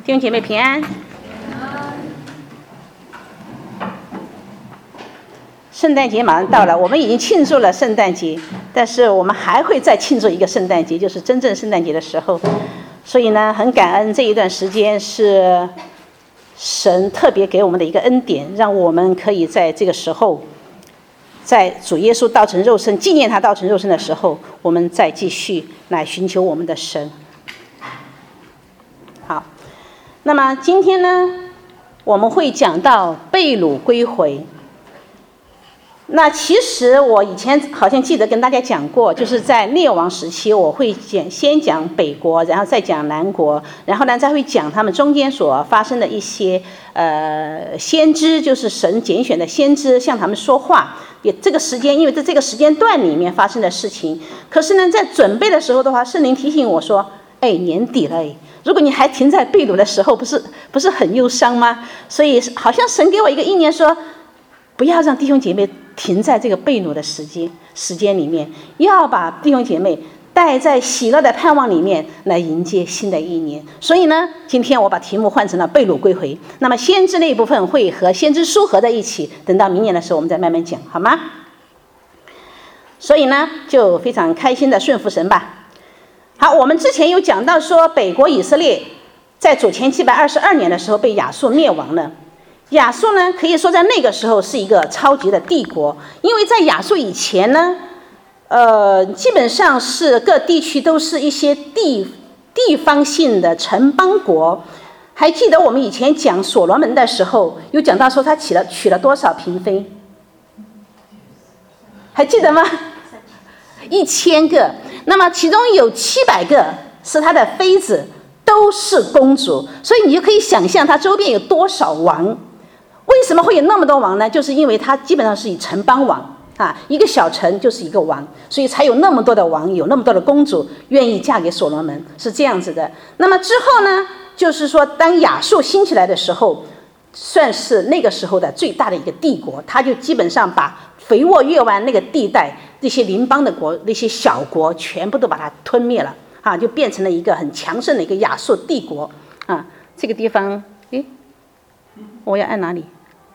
弟兄姐妹平安。圣诞节马上到了，我们已经庆祝了圣诞节，但是我们还会再庆祝一个圣诞节，就是真正圣诞节的时候。所以呢，很感恩这一段时间是神特别给我们的一个恩典，让我们可以在这个时候，在主耶稣道成肉身，纪念他道成肉身的时候，我们再继续来寻求我们的神。好，那么今天呢，我们会讲到被掳归回。那其实我以前好像记得跟大家讲过，就是在列王时期，我会先讲北国，然后再讲南国，然后呢再会讲他们中间所发生的一些先知，就是神拣选的先知向他们说话。也这个时间，因为在这个时间段里面发生的事情，可是呢在准备的时候的话，圣灵提醒我说，年底了如果你还停在被掳的时候，不是很忧伤吗？所以好像神给我一个意念说，不要让弟兄姐妹停在这个被掳的时间里面，要把弟兄姐妹带在喜乐的盼望里面来迎接新的一年。所以呢，今天我把题目换成了被掳归回。那么先知那一部分会和先知书合在一起，等到明年的时候我们再慢慢讲，好吗？所以呢，就非常开心的顺服神吧。好，我们之前有讲到说，北国以色列在主前722年的时候被亚述灭亡了。亚述呢，可以说在那个时候是一个超级的帝国，因为在亚述以前呢，基本上是各地区都是一些地方性的城邦国。还记得我们以前讲所罗门的时候，有讲到说他娶了多少嫔妃？还记得吗？1000个。那么其中有700个是他的妃子，都是公主，所以你就可以想象他周边有多少王。为什么会有那么多王呢？就是因为他基本上是以城邦王一个小城就是一个王，所以才有那么多的王，有那么多的公主愿意嫁给所罗门，是这样子的。那么之后呢，就是说当亚述兴起来的时候，算是那个时候的最大的一个帝国，他就基本上把肥沃月湾那个地带那些邻邦的国，那些小国全部都把它吞灭了就变成了一个很强盛的一个亚述帝国这个地方我要按哪里？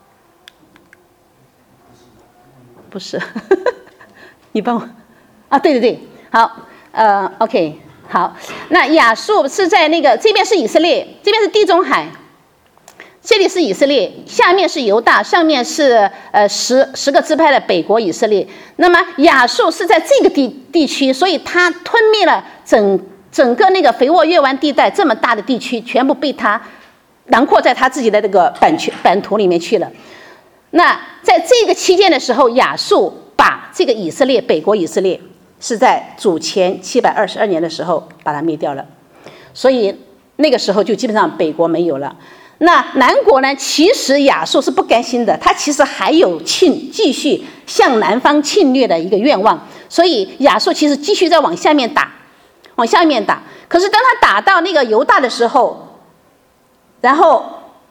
不是你帮我对好OK 好。那亚述是在那个这边是以色列，这边是地中海，这里是以色列，下面是犹大，上面是十个支派的北国以色列。那么亚述是在这个地区，所以它吞灭了整个那个肥沃月湾地带这么大的地区，全部被它囊括在他自己的那个版图里面去了。那在这个期间的时候，亚述把这个以色列北国以色列是在主前722年的时候把它灭掉了，所以那个时候就基本上北国没有了。那南国呢，其实亚述是不甘心的，他其实还有继续向南方侵略的一个愿望，所以亚述其实继续在往下面打。可是当他打到那个犹大的时候，然后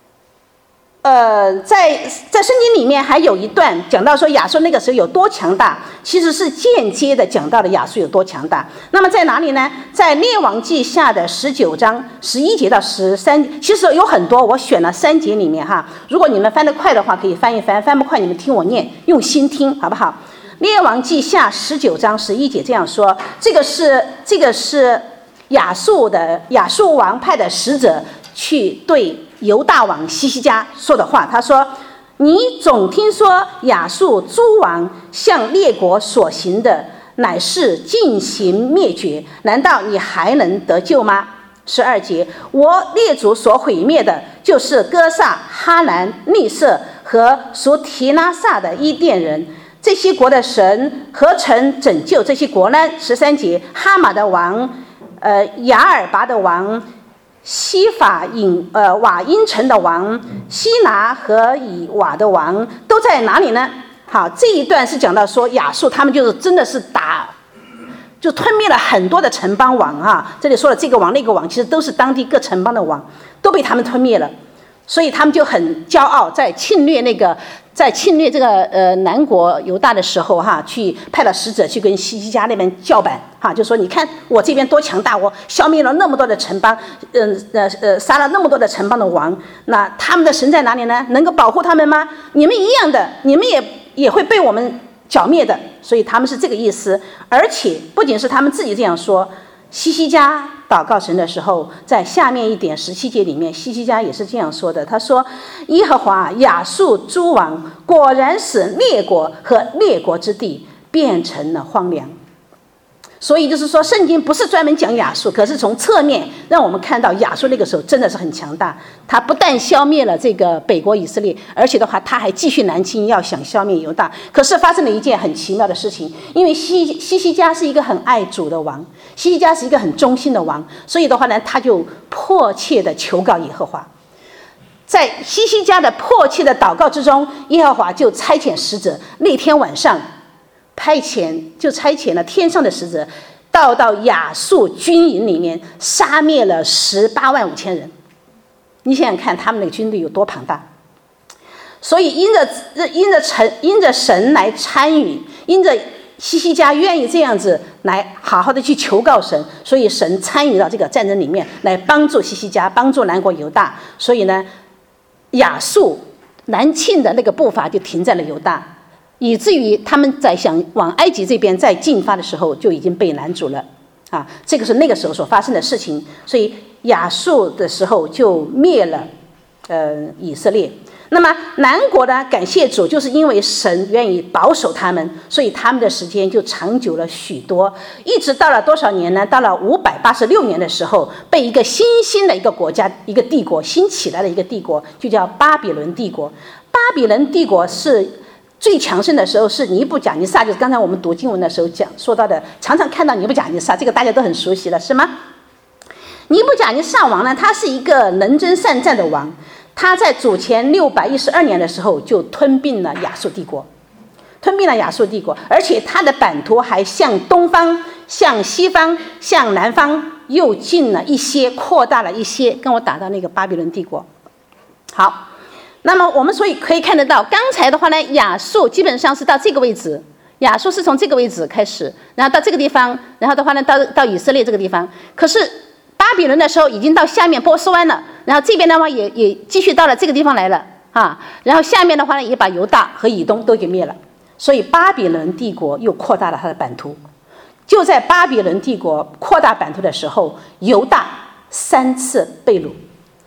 在圣经里面还有一段讲到说亚述那个时候有多强大，其实是间接的讲到了亚述有多强大。那么在哪里呢？在列王记下的19章11节到13，其实有很多，我选了3节里面如果你们翻得快的话可以翻一翻，翻不快你们听我念，用心听好不好？列王记下19章11节这样说，这个是亚述王派的使者去对犹大王西西家说的话。他说，你总听说亚述诸王向列国所行的乃是尽行灭绝，难道你还能得救吗？12节，我列祖所毁灭的就是哥萨、哈兰、利色和属提拉撒的伊甸人，这些国的神何曾拯救这些国呢？13节，哈马的王雅尔拔的王，西法瓦因城的王，西拿和以瓦的王都在哪里呢？好，这一段是讲到说亚述他们就是真的是就吞灭了很多的城邦王这里说了这个王那个王，其实都是当地各城邦的王，都被他们吞灭了。所以他们就很骄傲，在侵略那个在侵略这个南国犹大的时候哈，去派了使者去跟西西家那边叫板哈，就说你看我这边多强大，我消灭了那么多的城邦，杀了那么多的城邦的王，那他们的神在哪里呢？能够保护他们吗？你们一样的，你们也会被我们剿灭的。所以他们是这个意思。而且不仅是他们自己这样说，西西家祷告神的时候，在下面一点17节里面，西西家也是这样说的。他说：“耶和华亚述诸王果然使列国和列国之地变成了荒凉。”所以就是说，圣经不是专门讲亚述，可是从侧面让我们看到亚述那个时候真的是很强大。他不但消灭了这个北国以色列，而且的话他还继续南侵，要想消灭犹大。可是发生了一件很奇妙的事情，因为西西家是一个很爱主的王，西西家是一个很忠心的王，所以的话呢，他就迫切的求告耶和华。在西西家的迫切的祷告之中，耶和华就差遣使者，那天晚上差遣了天上的使者到亚述军营里面，杀灭了18万5千人。你想想看，他们的军队有多庞大。所以因着神来参与，因着西西家愿意这样子来好好的去求告神，所以神参与到这个战争里面来帮助西西家，帮助南国犹大。所以呢，亚述南侵的那个步伐就停在了犹大，以至于他们在想往埃及这边再进发的时候就已经被拦阻了啊！这个是那个时候所发生的事情。所以亚述的时候就灭了以色列。那么南国呢，感谢主，就是因为神愿意保守他们，所以他们的时间就长久了许多，一直到了多少年呢？到了586年的时候，被一个新兴的一个国家，一个帝国新起来的一个帝国，就叫巴比伦帝国。巴比伦帝国是最强盛的时候是尼布甲尼撒，就是刚才我们读经文的时候说到的，常常看到尼布甲尼撒，这个大家都很熟悉了，是吗？尼布甲尼撒王呢，他是一个能征善战的王，他在主前612年的时候就吞并了亚述帝国，而且他的版图还向东方、向西方、向南方又进了一些，扩大了一些，跟我打到那个巴比伦帝国。好，那么我们所以可以看得到，刚才的话呢，亚述基本上是到这个位置，亚述是从这个位置开始，然后到这个地方，然后的话呢，到以色列这个地方。可是巴比伦的时候已经到下面波斯湾了，然后这边的话也继续到了这个地方来了啊，然后下面的话呢也把犹大和以东都给灭了，所以巴比伦帝国又扩大了它的版图。就在巴比伦帝国扩大版图的时候，犹大3次被掳，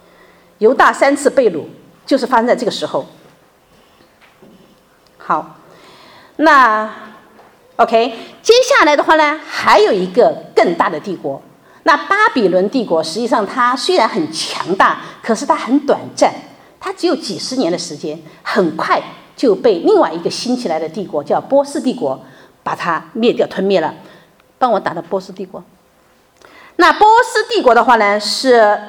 就是发生在这个时候。好，那 OK， 接下来的话呢，还有一个更大的帝国。那巴比伦帝国实际上它虽然很强大，可是它很短暂，它只有几十年的时间，很快就被另外一个新起来的帝国叫波斯帝国把它灭掉吞灭了。帮我打到波斯帝国。那波斯帝国的话呢，是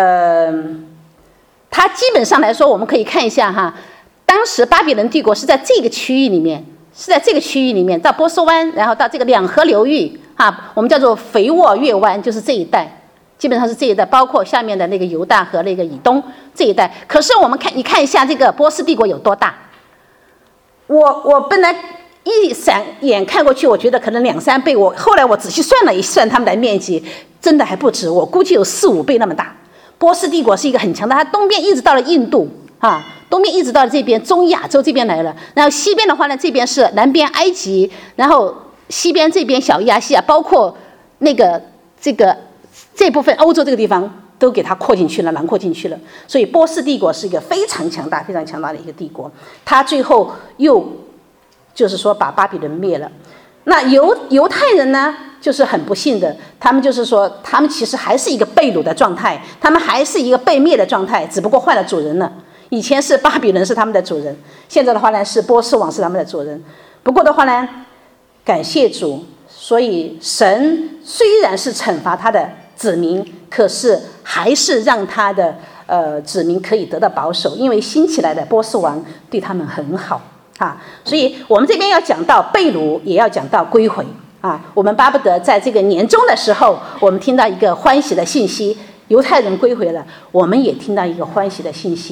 它基本上来说，我们可以看一下哈，当时巴比伦帝国是在这个区域里面，到波斯湾，然后到这个两河流域啊，我们叫做肥沃月湾，就是这一带，基本上是这一带，包括下面的那个犹大和那个以东这一带。可是你看一下这个波斯帝国有多大？我本来一闪眼看过去，我觉得可能2-3倍，后来我仔细算了一算他们的面积，真的还不止，我估计有4-5倍那么大。波斯帝国是一个很强大，它东边一直到了印度啊，东边一直到这边中亚洲这边来了，然后西边的话呢，这边是南边埃及，然后西边这边小亚细亚，包括那个这部分欧洲这个地方都给它扩进去了，囊括进去了。所以波斯帝国是一个非常强大的一个帝国，它最后又就是说把巴比伦灭了。那犹太人呢，就是很不幸的，他们就是说他们其实还是一个被掳的状态，他们还是一个被灭的状态，只不过换了主人了。以前是巴比伦是他们的主人，现在的话呢是波斯王是他们的主人。不过的话呢，感谢主，所以神虽然是惩罚他的子民，可是还是让他的子民可以得到保守，因为新起来的波斯王对他们很好啊。所以我们这边要讲到被掳，也要讲到归回啊。我们巴不得在这个年终的时候，我们听到一个欢喜的信息，犹太人归回了，我们也听到一个欢喜的信息，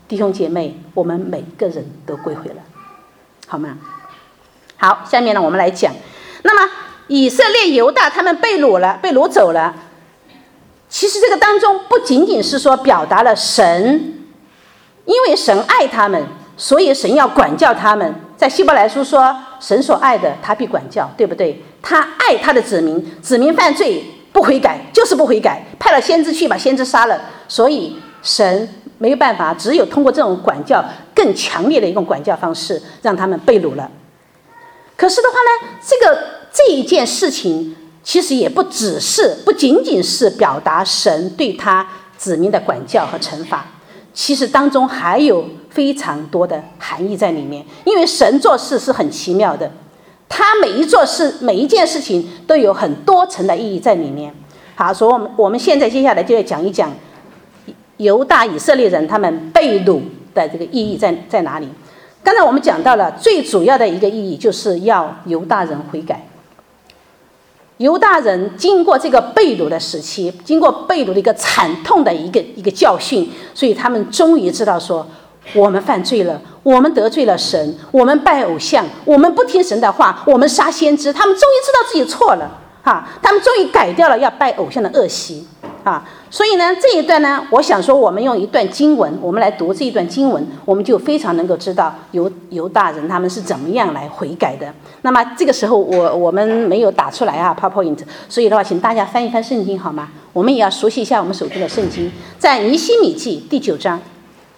弟兄姐妹，我们每个人都归回了，好吗？好，下面呢我们来讲，那么以色列犹大他们被掳了，被掳走了。其实这个当中不仅仅是说表达了神，因为神爱他们，所以神要管教他们。在希伯来书说，神所爱的他必管教，对不对？他爱他的子民，子民犯罪不悔改就是不悔改，派了先知去把先知杀了，所以神没有办法，只有通过这种管教，更强烈的一种管教方式，让他们被掳了。可是的话呢，这一件事情其实也不仅仅是表达神对他子民的管教和惩罚，其实当中还有非常多的含义在里面。因为神做事是很奇妙的，他每一件事情都有很多层的意义在里面。好，所以我们现在接下来就要讲一讲犹大以色列人他们被掳的这个意义在哪里。刚才我们讲到了最主要的一个意义，就是要犹大人悔改。犹大人经过这个被掳的时期，经过被掳的一个惨痛的一个教训，所以他们终于知道说，我们犯罪了，我们得罪了神，我们拜偶像，我们不听神的话，我们杀先知。他们终于知道自己错了，他们终于改掉了要拜偶像的恶习。所以呢，这一段呢，我想说我们用一段经文，我们来读这一段经文，我们就非常能够知道犹大人他们是怎么样来悔改的。那么这个时候我们没有打出来PowerPoint， 所以的话请大家翻一翻圣经好吗？我们也要熟悉一下我们手中的圣经，在尼希米记第9章。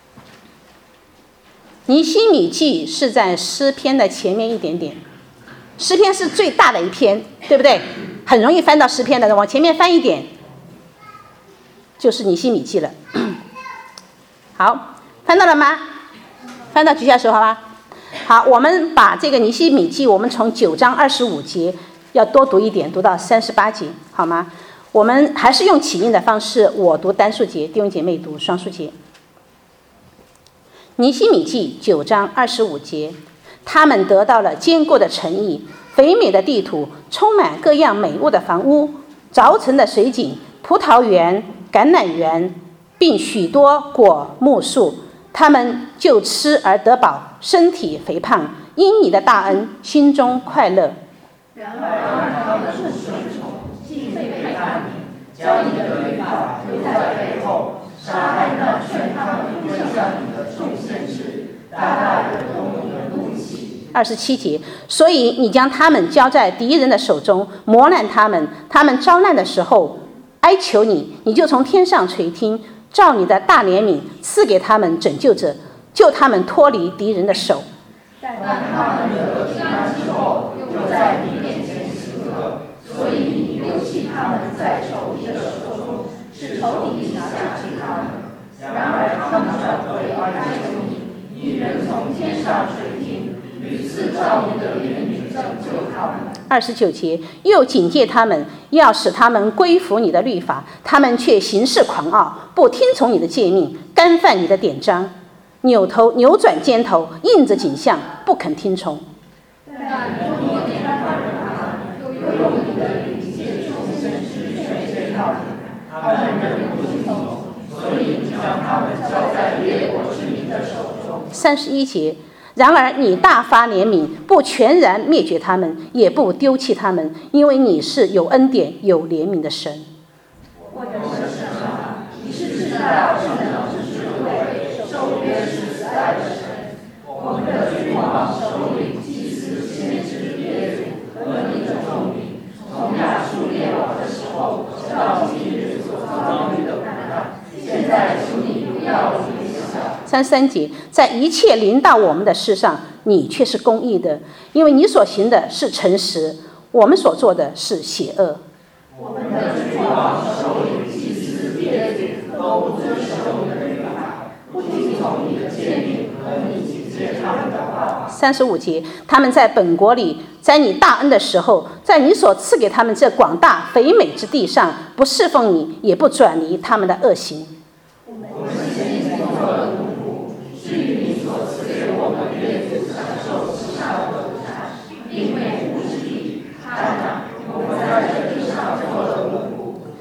尼希米记是在诗篇的前面一点点，诗篇是最大的一篇，对不对？很容易翻到诗篇的，往前面翻一点就是尼希米记了。好，翻到了吗？翻到举下手好吗？好，我们把这个尼希米记，我们从9章25节要多读一点，读到38节好吗？我们还是用起印的方式，我读单数节，弟兄姐妹读双数节。尼希米记9章25节，他们得到了坚固的城邑，肥美的地土，充满各样美物的房屋，凿成的水井，葡萄园、橄榄园，并许多果木树，他们就吃而得饱，身体肥胖，因你的大恩，心中快乐。然而他们是随从，竟背叛你，将你的律法丢在背后，杀害那劝他们归向你的众先知，大大的动你的怒气。27节，所以你将他们交在敌人的手中，磨难他们，他们遭难的时候哀求你，你就从天上垂听，照你的大怜悯赐给他们拯救者，救他们脱离敌人的手。但他们得平安之后，又在你面前行恶，所以你丢弃他们在仇敌的手中，使仇敌拿下治他们。然而他们转回而哀求你，你仍从天上垂听，屡次照你的怜悯拯救他们。29节，又警戒他们，要使他们归服你的律法，他们却行事狂傲，不听从你的诫命，干犯你的典章，扭转肩头，硬着颈项，不肯听从。但你点他们，又用你的灵借众先知劝诫他们，他们仍不听从，所以你将他们交在列国之民的手中。31节，然而你大发怜悯，不全然灭绝他们，也不丢弃他们，因为你是有恩典有怜悯的神。我的神啊，你是至大至能之智慧，守约是慈爱的神。我们的君王、首领、祭司、先知、列祖和你的众民，从亚述列王的时候，到今日所遭遇的苦难，现在求你不要停下。33节，在一切临到我们的事上，你却是公义的，因为你所行的是诚实，我们所做的是邪恶。我们的君王、首领、祭司、列祖都不遵守你的律法，不听从你的诫命和你警戒他们的话。35节，他们在本国里，在你大恩的时候，在你所赐给他们这广大肥美之地上，不侍奉你，也不转离他们的恶行。我们先前所做的奴仆，至于你所赐给我们列祖享受其上的土产，并为无之地，看哪，我们在这地上做了奴仆。这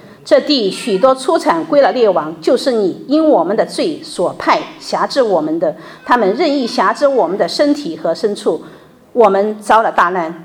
地许多出产归了列王，就是你因我们的罪所派辖制我们的，他们任意辖制我们的身体和牲畜，我们遭了大难。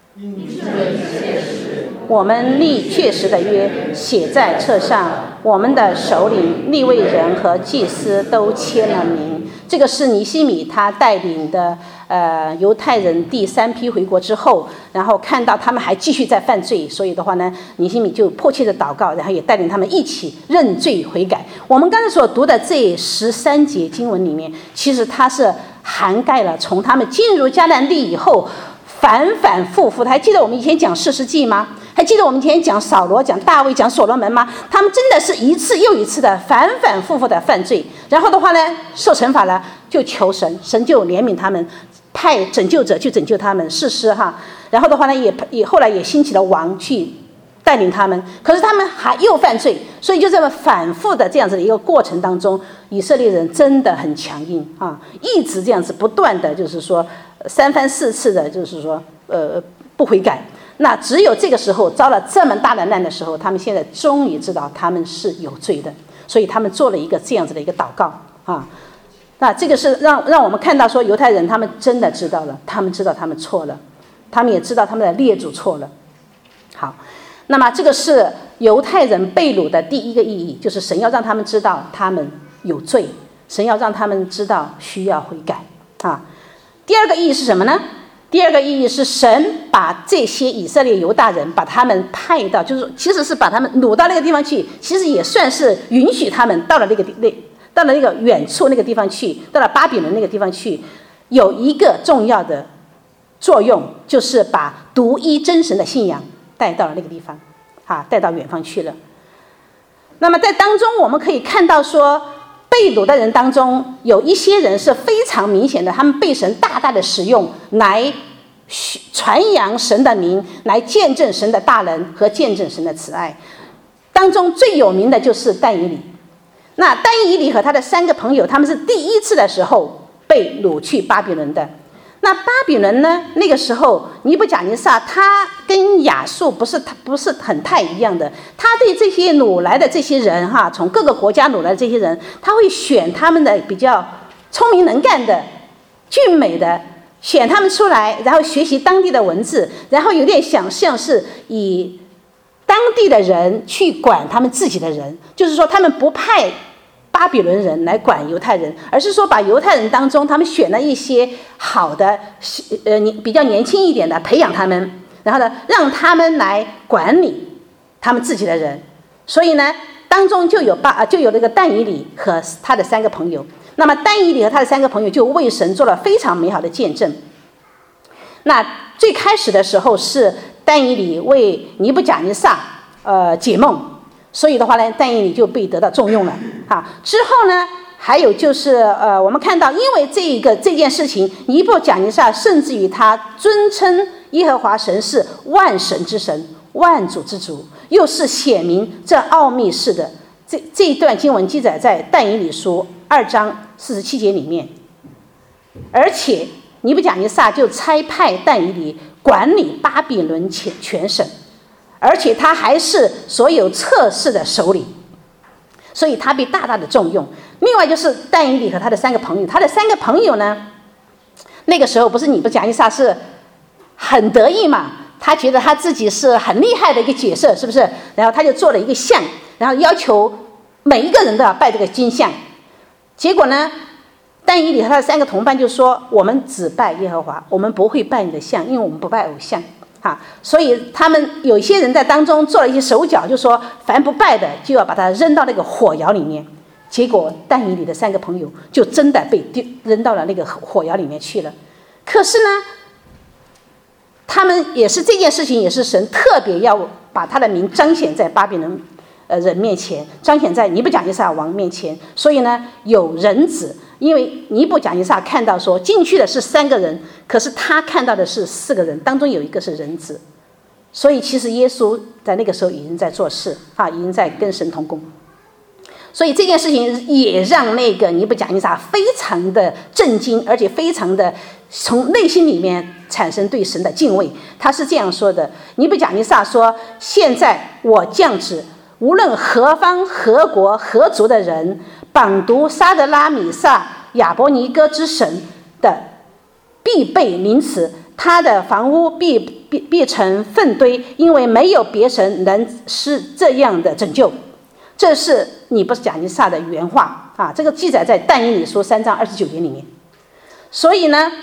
我们立确实的约，写在册上，我们的首领、利未人和祭司都签了名。这个是尼希米他带领的犹太人第3批回国之后，然后看到他们还继续在犯罪，所以的话呢，尼希米就迫切的祷告，然后也带领他们一起认罪悔改。我们刚才所读的这13节经文里面，其实它是涵盖了从他们进入迦南地以后反反复复。还记得我们以前讲士师记吗？还记得我们以前讲扫罗、讲大卫、讲所罗门吗？他们真的是一次又一次的反反复复的犯罪，然后的话呢，受惩罚了，就求神，神就怜悯他们，派拯救者去拯救他们，士师哈。然后的话呢，也后来也兴起了王去带领他们，可是他们还又犯罪，所以就这么反复的这样子的一个过程当中，以色列人真的很强硬啊，一直这样子不断的就是说3番4次的，就是说不悔改。那只有这个时候遭了这么大的难的时候，他们现在终于知道他们是有罪的，所以他们做了一个这样子的一个祷告啊。那这个是让我们看到说，犹太人他们真的知道了，他们知道他们错了，他们也知道他们的列祖错了。好，那么这个是犹太人被掳的第一个意义，就是神要让他们知道他们有罪，神要让他们知道需要悔改啊。第二个意义是什么呢？第二个意义是神把这些以色列犹大人把他们派到，就是其实是把他们掳到那个地方去，其实也算是允许他们到了那个远处那个地方去，到了巴比伦那个地方去，有一个重要的作用，就是把独一真神的信仰带到了那个地方啊，带到远方去了。那么在当中我们可以看到说，被掳的人当中有一些人是非常明显的，他们被神大大的使用来传扬神的名，来见证神的大能和见证神的慈爱。当中最有名的就是但以理。那但以理和他的3个朋友，他们是第一次的时候被掳去巴比伦的。那巴比伦呢，那个时候尼布甲尼撒他跟亚述不是很太一样的，他对这些掳来的这些人哈，从各个国家掳来的这些人，他会选他们的比较聪明能干的、俊美的，选他们出来，然后学习当地的文字，然后有点像是以当地的人去管他们自己的人，就是说他们不派巴比伦人来管犹太人，而是说把犹太人当中他们选了一些好的比较年轻一点的，培养他们，然后呢让他们来管理他们自己的人。所以呢当中就有那个但以理和他的3个朋友。那么但以理和他的3个朋友就为神做了非常美好的见证。那最开始的时候是但以理为尼布甲尼撒解梦，所以的话呢，但以理就被得到重用了啊。之后呢，还有就是我们看到，因为这件事情，尼布甲尼撒甚至于他尊称耶和华神是万神之神、万主之主，又是显明这奥秘事的。这一段经文记载在但以理书2章47节里面。而且尼布甲尼撒就差派但以理管理巴比伦全省，而且他还是所有策士的首领，所以他被大大的重用。另外就是但以理和他的3个朋友，他的3个朋友呢，那个时候不是尼布甲尼撒是很得意嘛，他觉得他自己是很厉害的一个角色，是不是？然后他就做了一个像，然后要求每一个人都要拜这个金像。结果呢，但以理和他的3个同伴就说，我们只拜耶和华，我们不会拜你的像，因为我们不拜偶像所以他们有一些人在当中做了一些手脚，就说凡不拜的就要把它扔到那个火窑里面。结果但以理的3个朋友就真的被扔到了那个火窑里面去了。可是呢，他们也是这件事情也是神特别要把他的名彰显在巴比伦人面前，彰显在尼布甲尼撒王面前。所以呢，有人子，因为尼布甲尼撒看到说进去的是3个人，可是他看到的是4个人，当中有一个是人子。所以其实耶稣在那个时候已经在做事已经在跟神同工。所以这件事情也让那个尼布甲尼撒非常的震惊，而且非常的从内心里面产生对神的敬畏。他是这样说的，尼布甲尼撒说，现在我降旨无论何方何国何族的人，绑读沙德拉米萨亚伯尼哥之神的，必被凌迟，他的房屋必成粪堆，因为没有别神能施这样的拯救。这是尼布甲尼撒的原话啊，这个记载在但以理书3章29节里面。所以呢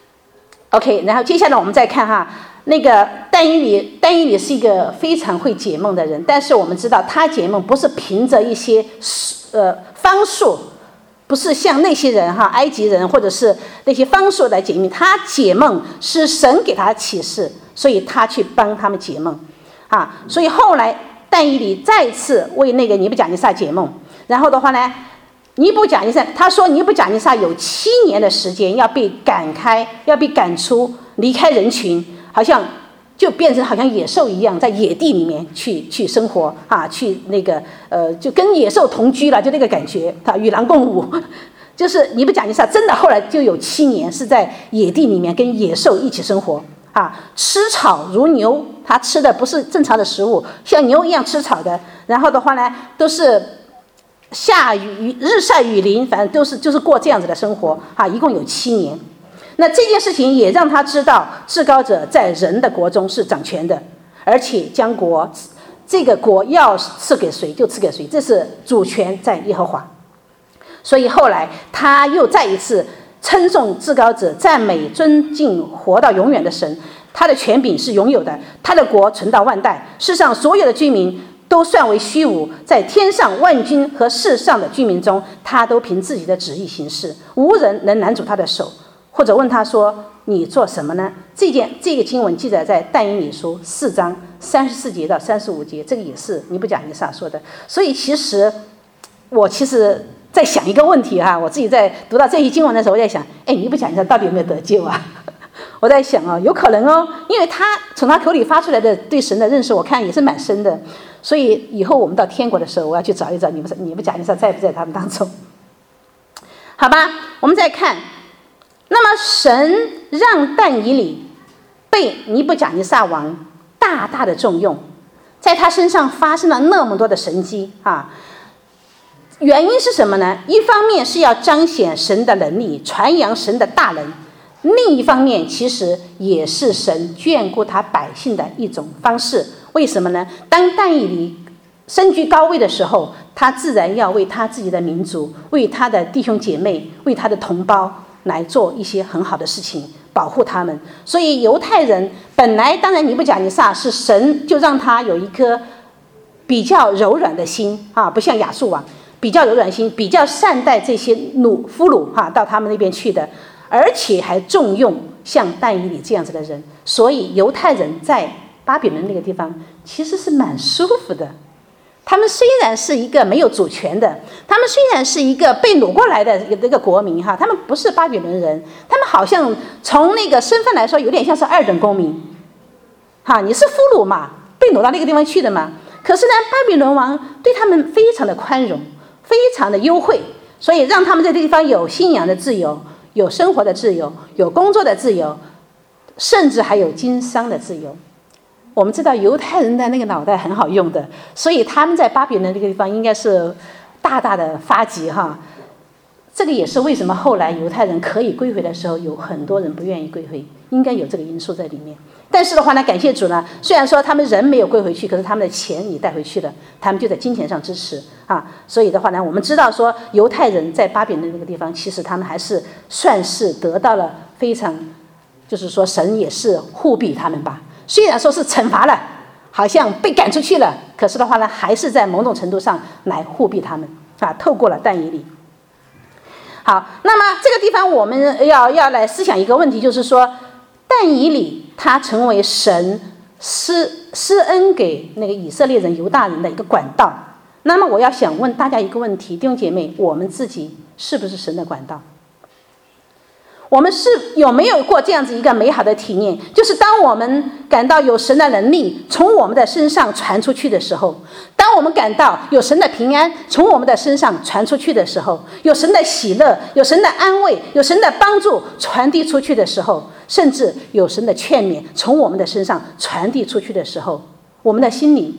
，OK， 然后接下来我们再看哈，那个但以理是一个非常会解梦的人，但是我们知道他解梦不是凭着一些方术，不是像那些人哈，埃及人或者是那些方术来解梦，他解梦是神给他启示，所以他去帮他们解梦啊。所以后来但以理再次为那个尼布甲尼撒解梦，然后的话呢，尼布甲尼撒他说尼布甲尼撒有7年的时间要被赶出，离开人群，好像就变成好像野兽一样，在野地里面去生活啊，去那个就跟野兽同居了，就那个感觉啊，与狼共舞。就是尼布甲尼撒真的后来就有7年是在野地里面跟野兽一起生活啊，吃草如牛，他吃的不是正常的食物，像牛一样吃草的。然后的话呢，都是下雨日晒雨淋，反正就是过这样子的生活啊，一共有7年。那这件事情也让他知道至高者在人的国中是掌权的，而且将这个国要赐给谁就赐给谁，这是主权在耶和华。所以后来他又再一次称颂至高者，赞美尊敬活到永远的神，他的权柄是永有的，他的国存到万代，世上所有的居民都算为虚无，在天上万军和世上的居民中，他都凭自己的旨意行事，无人能拦阻他的手，或者问他说你做什么呢？这个经文记载在但以理书4章34节到35节，这个也是尼布甲尼撒说的。所以我其实在想一个问题哈，我自己在读到这些经文的时候，我在想，尼布甲尼撒到底有没有得救啊？我在想有可能哦，因为他从他口里发出来的对神的认识，我看也是蛮深的。所以以后我们到天国的时候，我要去找一找尼布甲尼撒在不在他们当中。好吧，我们再看，那么神让但以理被尼布甲尼撒王大大的重用，在他身上发生了那么多的神迹啊。原因是什么呢？一方面是要彰显神的能力，传扬神的大能，另一方面其实也是神眷顾他百姓的一种方式。为什么呢？当但以理身居高位的时候，他自然要为他自己的民族，为他的弟兄姐妹，为他的同胞来做一些很好的事情，保护他们。所以犹太人本来当然尼布甲尼撒是神就让他有一颗比较柔软的心啊，不像亚述王比较柔软心，比较善待这些俘虏到他们那边去的，而且还重用像但以理这样子的人。所以犹太人在巴比伦那个地方其实是蛮舒服的。他们虽然是一个没有主权的，他们虽然是一个被掳过来的一个国民他们不是巴比伦人，他们好像从那个身份来说有点像是2等公民你是俘虏嘛，被掳到那个地方去的嘛。可是呢，巴比伦王对他们非常的宽容，非常的优惠，所以让他们在这个地方有信仰的自由，有生活的自由，有工作的自由，甚至还有经商的自由。我们知道犹太人的那个脑袋很好用的，所以他们在巴比伦这个地方应该是大大的发迹这个也是为什么后来犹太人可以归回的时候，有很多人不愿意归回，应该有这个因素在里面。但是的话呢，感谢主呢，虽然说他们人没有归回去，可是他们的钱你带回去了，他们就在金钱上支持所以的话呢，我们知道说犹太人在巴比伦那个地方，其实他们还是算是得到了非常，就是说神也是护庇他们吧。虽然说是惩罚了，好像被赶出去了，可是的话呢，还是在某种程度上来护庇他们透过了但以理。好，那么这个地方我们要来思想一个问题，就是说但以理他成为神施恩给那个以色列人犹大人的一个管道。那么我要想问大家一个问题，弟兄姐妹，我们自己是不是神的管道？我们有没有过这样子一个美好的体验，就是当我们感到有神的能力从我们的身上传出去的时候，当我们感到有神的平安从我们的身上传出去的时候，有神的喜乐，有神的安慰，有神的帮助传递出去的时候，甚至有神的劝勉从我们的身上传递出去的时候，我们的心里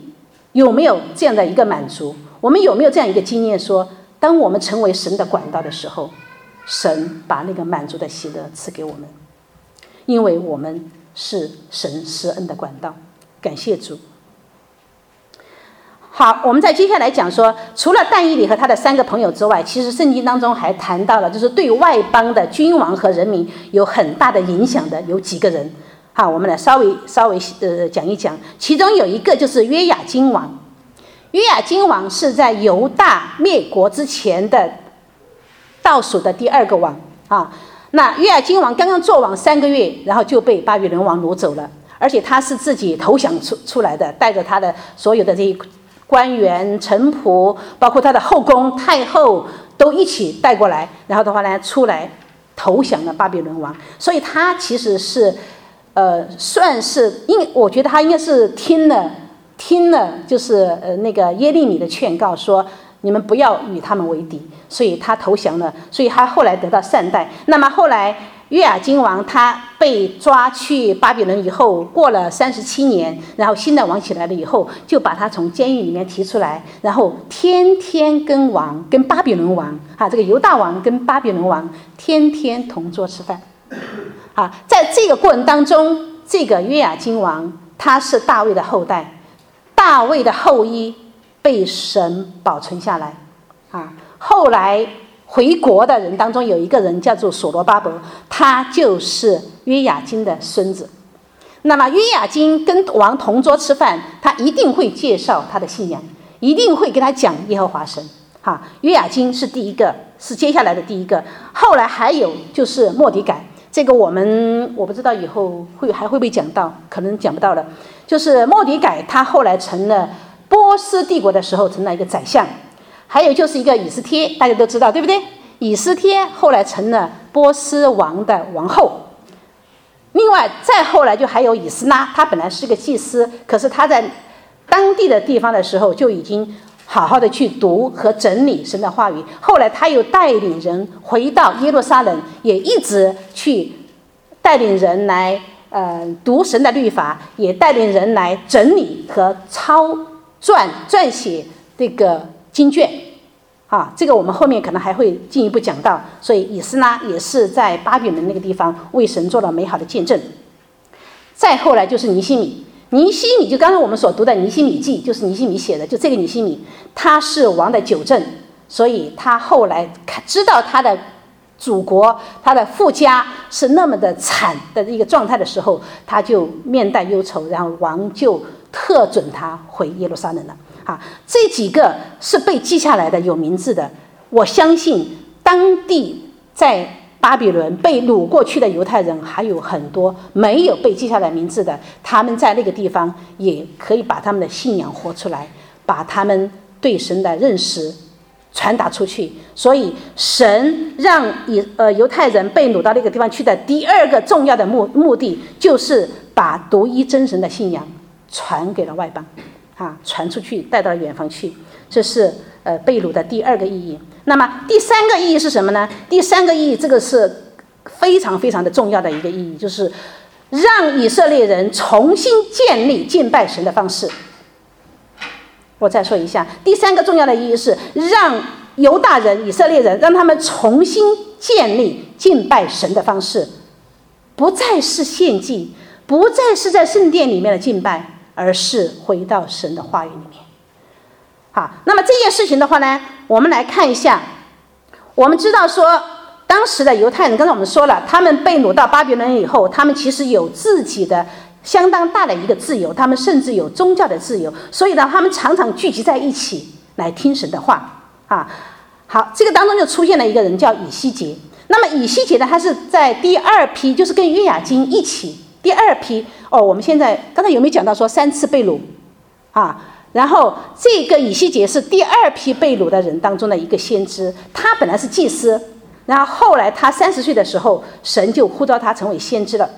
有没有这样的一个满足？我们有没有这样一个经验说，当我们成为神的管道的时候，神把那个满足的喜乐赐给我们，因为我们是神施恩的管道。感谢主。好，我们再接下来讲说，除了但以理和他的3个朋友之外，其实圣经当中还谈到了，就是对外邦的君王和人民有很大的影响的有几个人。好，我们来稍微讲一讲。其中有一个就是约雅斤王。约雅斤王是在犹大灭国之前的倒数的第2个王啊。那约雅斤王刚刚做王3个月，然后就被巴比伦王掳走了，而且他是自己投降出来的，带着他的所有的这些官员、臣仆，包括他的后宫、太后都一起带过来，然后的话呢，出来投降了巴比伦王。所以他其实是，算是我觉得他应该是听了，就是那个耶利米的劝告，说你们不要与他们为敌，所以他投降了，所以他后来得到善待。那么后来约雅斤王他被抓去巴比伦以后，过了37年，然后新的王起来了以后，就把他从监狱里面提出来，然后天天跟巴比伦王这个犹大王跟巴比伦王天天同桌吃饭。在这个过程当中，这个约雅斤王他是大卫的后代，大卫的后裔被神保存下来后来回国的人当中有一个人叫做所罗巴伯，他就是约雅斤的孙子。那么约雅斤跟王同桌吃饭，他一定会介绍他的信仰，一定会跟他讲耶和华神约雅斤是第一个，是接下来的第一个。后来还有就是末底改，这个我不知道以后还会不会讲到，可能讲不到了。就是末底改他后来成了波斯帝国的时候成了一个宰相。还有就是一个以斯帖，大家都知道对不对？以斯帖后来成了波斯王的王后。另外再后来就还有以斯拉，他本来是个祭司，可是他在当地的地方的时候就已经好好的去读和整理神的话语。后来他又带领人回到耶路撒冷，也一直去带领人来读神的律法，也带领人来整理和撰写这个经卷这个我们后面可能还会进一步讲到。所以以斯拉也是在巴比伦那个地方为神做了美好的见证。再后来就是尼希米，就刚才我们所读的尼希米记，就是尼希米写的，就这个尼希米他是王的9正，所以他后来知道他的祖国他的父家是那么的惨的一个状态的时候，他就面带忧愁，然后王就特准他回耶路撒冷了这几个是被记下来的，有名字的。我相信当地在巴比伦被掳过去的犹太人还有很多没有被记下来名字的，他们在那个地方也可以把他们的信仰活出来，把他们对神的认识传达出去。所以神让犹太人被掳到那个地方去的第2个重要的目的，就是把独一真神的信仰传给了外邦传出去，带到远方去。这是被掳的第2个意义。那么第3个意义是什么呢？第3个意义，这个是非常非常的重要的一个意义，就是让以色列人重新建立敬拜神的方式。我再说一下，第3个重要的意义是让犹大人、以色列人，让他们重新建立敬拜神的方式，不再是献祭，不再是在圣殿里面的敬拜，而是回到神的话语里面。好，那么这件事情的话呢，我们来看一下。我们知道说当时的犹太人，刚才我们说了，他们被掳到巴比伦以后，他们其实有自己的相当大的一个自由，他们甚至有宗教的自由，所以呢，他们常常聚集在一起来听神的话好，这个当中就出现了一个人叫以西结。那么以西结呢，他是在第2批，就是跟约雅斤一起第2批我们现在刚才有没有讲到说3次被掳然后这个以西结是第2批被掳的人当中的一个先知，他本来是祭司，然后后来他30岁的时候，神就呼召他成为先知了。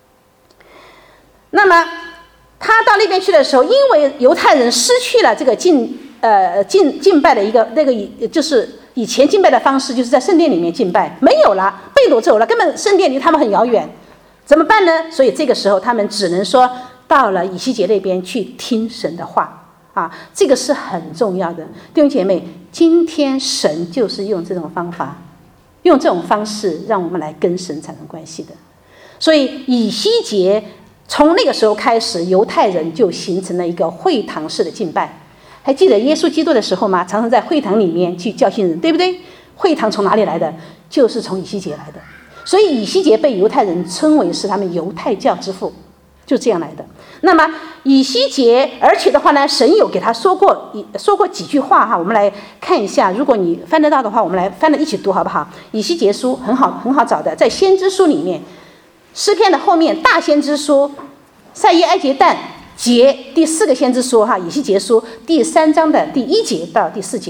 那么他到那边去的时候，因为犹太人失去了这个敬拜的一个那个，就是以前敬拜的方式，就是在圣殿里面敬拜，没有了，被掳走了，根本圣殿离他们很遥远，怎么办呢？所以这个时候他们只能说到了以西结那边去听神的话这个是很重要的。弟兄姐妹，今天神就是用这种方法，用这种方式让我们来跟神产生关系的。所以以西结从那个时候开始，犹太人就形成了一个会堂式的敬拜。还记得耶稣基督的时候吗？常常在会堂里面去教训人，对不对？会堂从哪里来的？就是从以西结来的。所以以西结被犹太人称为是他们犹太教之父，就这样来的。那么以西结，而且的话呢，神有给他说过几句话我们来看一下，如果你翻得到的话，我们来翻着一起读好不好？以西结书很好找的，在先知书里面，诗篇的后面，大先知书赛耶埃结但节第4个先知书以西结书第3章的第1节到第4节，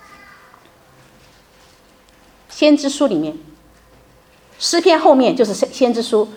先知书里面，诗篇后面就是先知书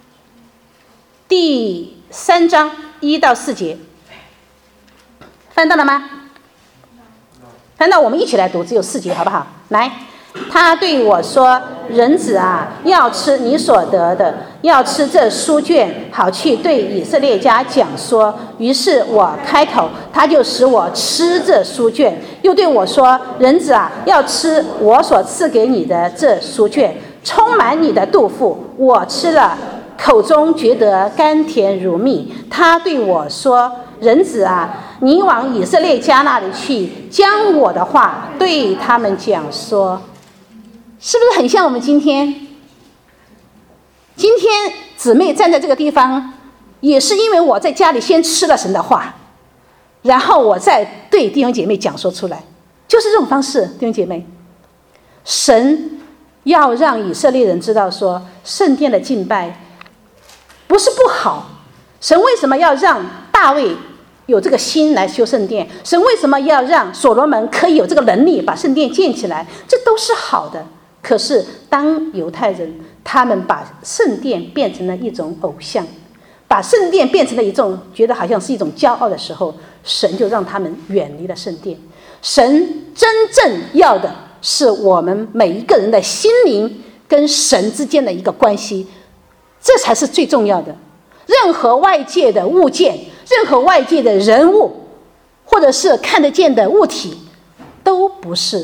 第3章1到4节，翻到了吗？翻到，我们一起来读，只有4节好不好？来，他对我说：“人子啊，要吃你所得的，要吃这书卷，好去对以色列家讲说。”于是我开口，他就使我吃这书卷，又对我说：“人子啊，要吃我所赐给你的这书卷，充满你的肚腹。”我吃了，口中觉得甘甜如蜜。他对我说：“人子啊，你往以色列家那里去，将我的话对他们讲说。”是不是很像我们今天？今天姊妹站在这个地方，也是因为我在家里先吃了神的话，然后我再对弟兄姐妹讲说出来，就是这种方式。弟兄姐妹，神要让以色列人知道说，圣殿的敬拜不是不好。神为什么要让大卫有这个心来修圣殿？神为什么要让所罗门可以有这个能力把圣殿建起来？这都是好的。可是当犹太人他们把圣殿变成了一种偶像，把圣殿变成了一种觉得好像是一种骄傲的时候，神就让他们远离了圣殿。神真正要的是我们每一个人的心灵跟神之间的一个关系，这才是最重要的。任何外界的物件，任何外界的人物，或者是看得见的物体，都不是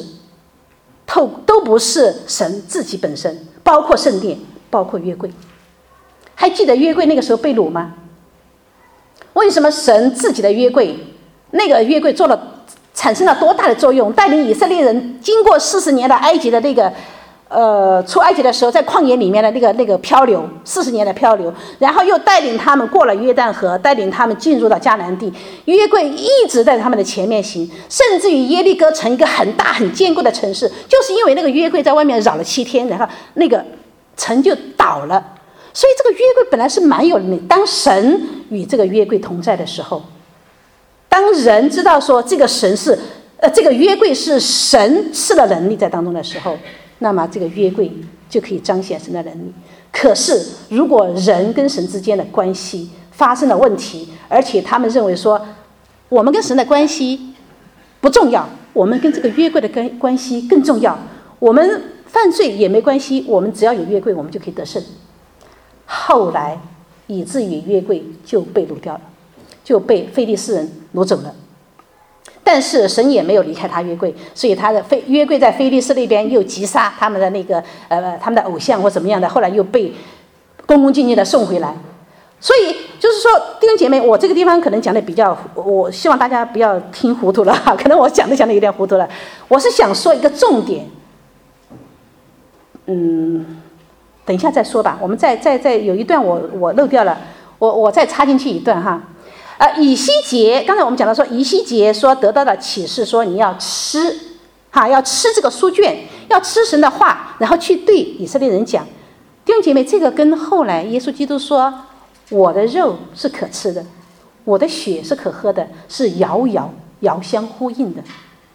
神自己本身，包括圣殿，包括约柜。还记得约柜那个时候被掳吗？为什么神自己的约柜，那个约柜产生了多大的作用？带领以色列人经过40年的埃及的那个出埃及的时候，在旷野里面的那个漂流，40年的漂流，然后又带领他们过了约旦河，带领他们进入到迦南地。约柜一直在他们的前面行，甚至于耶利哥城一个很大很坚固的城市，就是因为那个约柜在外面绕了7天，然后那个城就倒了。所以这个约柜本来是蛮有能力。当神与这个约柜同在的时候，当人知道说这个神是这个约柜是神赐了能力在当中的时候，那么这个约柜就可以彰显神的能力。可是如果人跟神之间的关系发生了问题，而且他们认为说我们跟神的关系不重要，我们跟这个约柜的关系更重要，我们犯罪也没关系，我们只要有约柜我们就可以得胜。后来以至于约柜就被掳掉了，就被非利士人掳走了。但是神也没有离开他约柜，所以他的约柜在非利士那边又击杀他们的那个他们的偶像或怎么样的，后来又被恭恭敬敬的送回来。所以就是说，弟兄姐妹，我这个地方可能讲的比较，我希望大家不要听糊涂了可能我讲的有点糊涂了。我是想说一个重点，等一下再说吧。我们再有一段我漏掉了，我再插进去一段哈。以西结，刚才我们讲到说，以西结说得到的启示说你要吃要吃这个书卷，要吃神的话，然后去对以色列人讲。弟兄姐妹，这个跟后来耶稣基督说我的肉是可吃的，我的血是可喝的，是遥相呼应的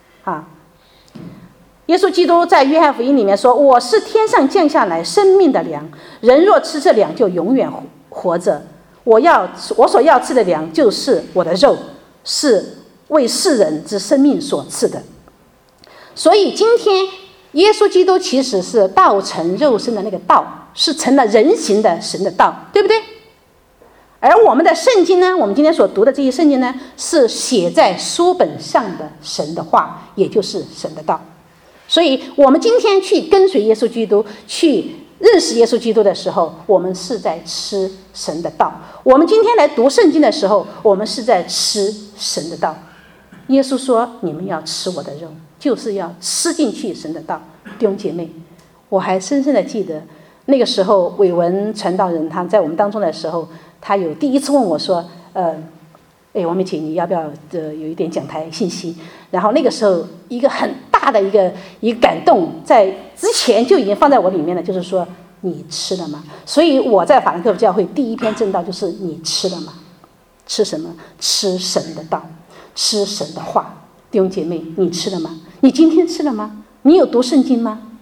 耶稣基督在约翰福音里面说，我是天上降下来生命的粮，人若吃这粮就永远活着。我所要吃的粮就是我的肉，是为世人之生命所赐的。所以今天耶稣基督其实是道成肉身的那个道，是成了人形的神的道，对不对？而我们的圣经呢，我们今天所读的这些圣经呢，是写在书本上的神的话，也就是神的道。所以我们今天去跟随耶稣基督，去认识耶稣基督的时候，我们是在吃神的道。我们今天来读圣经的时候，我们是在吃神的道。耶稣说你们要吃我的肉，就是要吃进去神的道。弟兄姐妹，我还深深的记得那个时候伟文传道人他在我们当中的时候，他有第一次问我说王美姐，你要不要有一点讲台信息？然后那个时候一个很大的一个感动，在之前就已经放在我里面了，就是说你吃了吗？所以我在法兰克福教会第一篇证道就是你吃了吗？吃什么？吃神的道，吃神的话。弟兄姐妹，你吃了吗？你今天吃了吗？你有读圣经吗？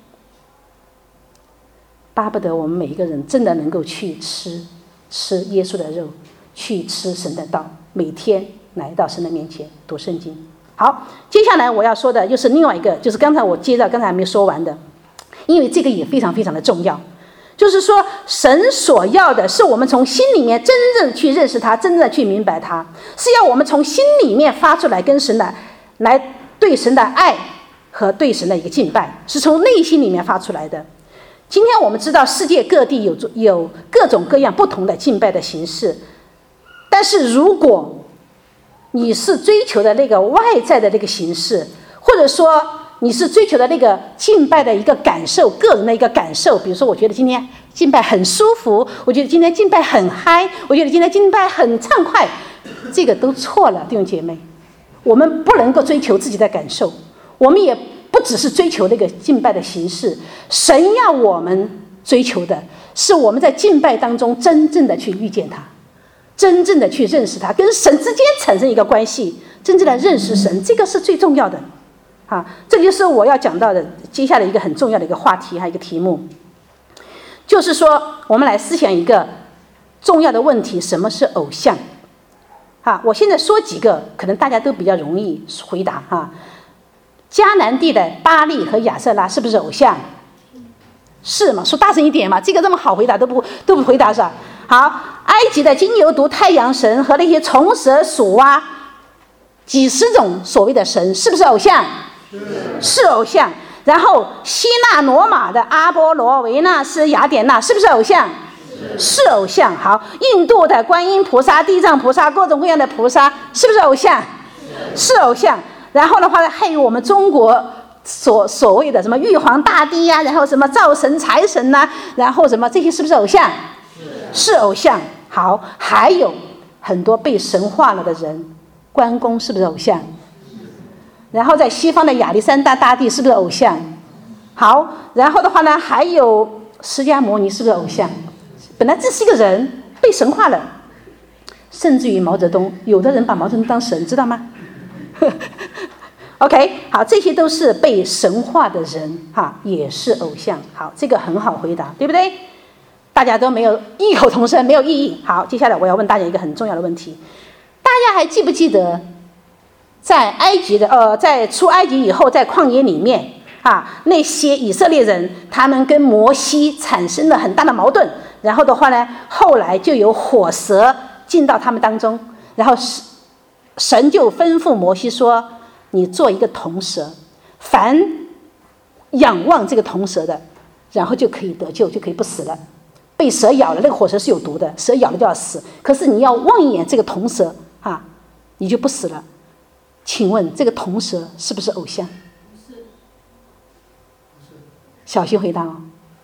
巴不得我们每一个人真的能够去吃耶稣的肉，去吃神的道，每天来到神的面前读圣经。好，接下来我要说的就是另外一个，就是刚才还没说完的，因为这个也非常非常的重要。就是说神所要的是我们从心里面真正去认识他，真正的去明白他，是要我们从心里面发出来跟神的来对神的爱和对神的一个敬拜，是从内心里面发出来的。今天我们知道世界各地有各种各样不同的敬拜的形式，但是如果你是追求的那个外在的那个形式，或者说你是追求的那个敬拜的一个感受，个人的一个感受，比如说我觉得今天敬拜很舒服，我觉得今天敬拜很嗨，我觉得今天敬拜很畅快，这个都错了。弟兄姐妹，我们不能够追求自己的感受，我们也不只是追求那个敬拜的形式，神要我们追求的是我们在敬拜当中真正的去遇见他，真正的去认识他，跟神之间产生一个关系，真正的认识神，这个是最重要的。这就是我要讲到的接下来一个很重要的一个话题，还有一个题目，就是说我们来思想一个重要的问题，什么是偶像？我现在说几个可能大家都比较容易回答。迦南地的巴力和亚瑟拉是不是偶像？是吗？说大声一点嘛，这个这么好回答都不回答是吧？好，埃及的金牛犊、太阳神和那些虫蛇鼠蛙几十种所谓的神，是不是偶像？是偶像。然后希腊罗马的阿波罗、维纳斯、雅典娜是不是偶像？是偶像。好，印度的观音菩萨、地藏菩萨，各种各样的菩萨是不是偶像？是偶像。然后的话还有我们中国所谓的什么玉皇大帝呀，然后什么灶神、财神呐，然后什么这些是不是偶像？是偶像。好，还有很多被神化了的人，关公是不是偶像？然后在西方的亚历山大大帝是不是偶像？好，然后的话呢，还有释迦牟尼是不是偶像？本来这是一个人被神化了，甚至于毛泽东，有的人把毛泽东当神，知道吗？OK， 好，这些都是被神化的人，也是偶像。好，这个很好回答，对不对？大家都没有异口同声，没有异议。好，接下来我要问大家一个很重要的问题，大家还记不记得在埃及的在出埃及以后，在旷野里面那些以色列人他们跟摩西产生了很大的矛盾，然后的话呢，后来就有火蛇进到他们当中，然后神就吩咐摩西说，你做一个铜蛇，凡仰望这个铜蛇的，然后就可以得救，就可以不死了。被蛇咬了，那个火蛇是有毒的，蛇咬了就要死，可是你要望一眼这个铜蛇你就不死了。请问这个铜蛇是不是偶像？小心回答哦。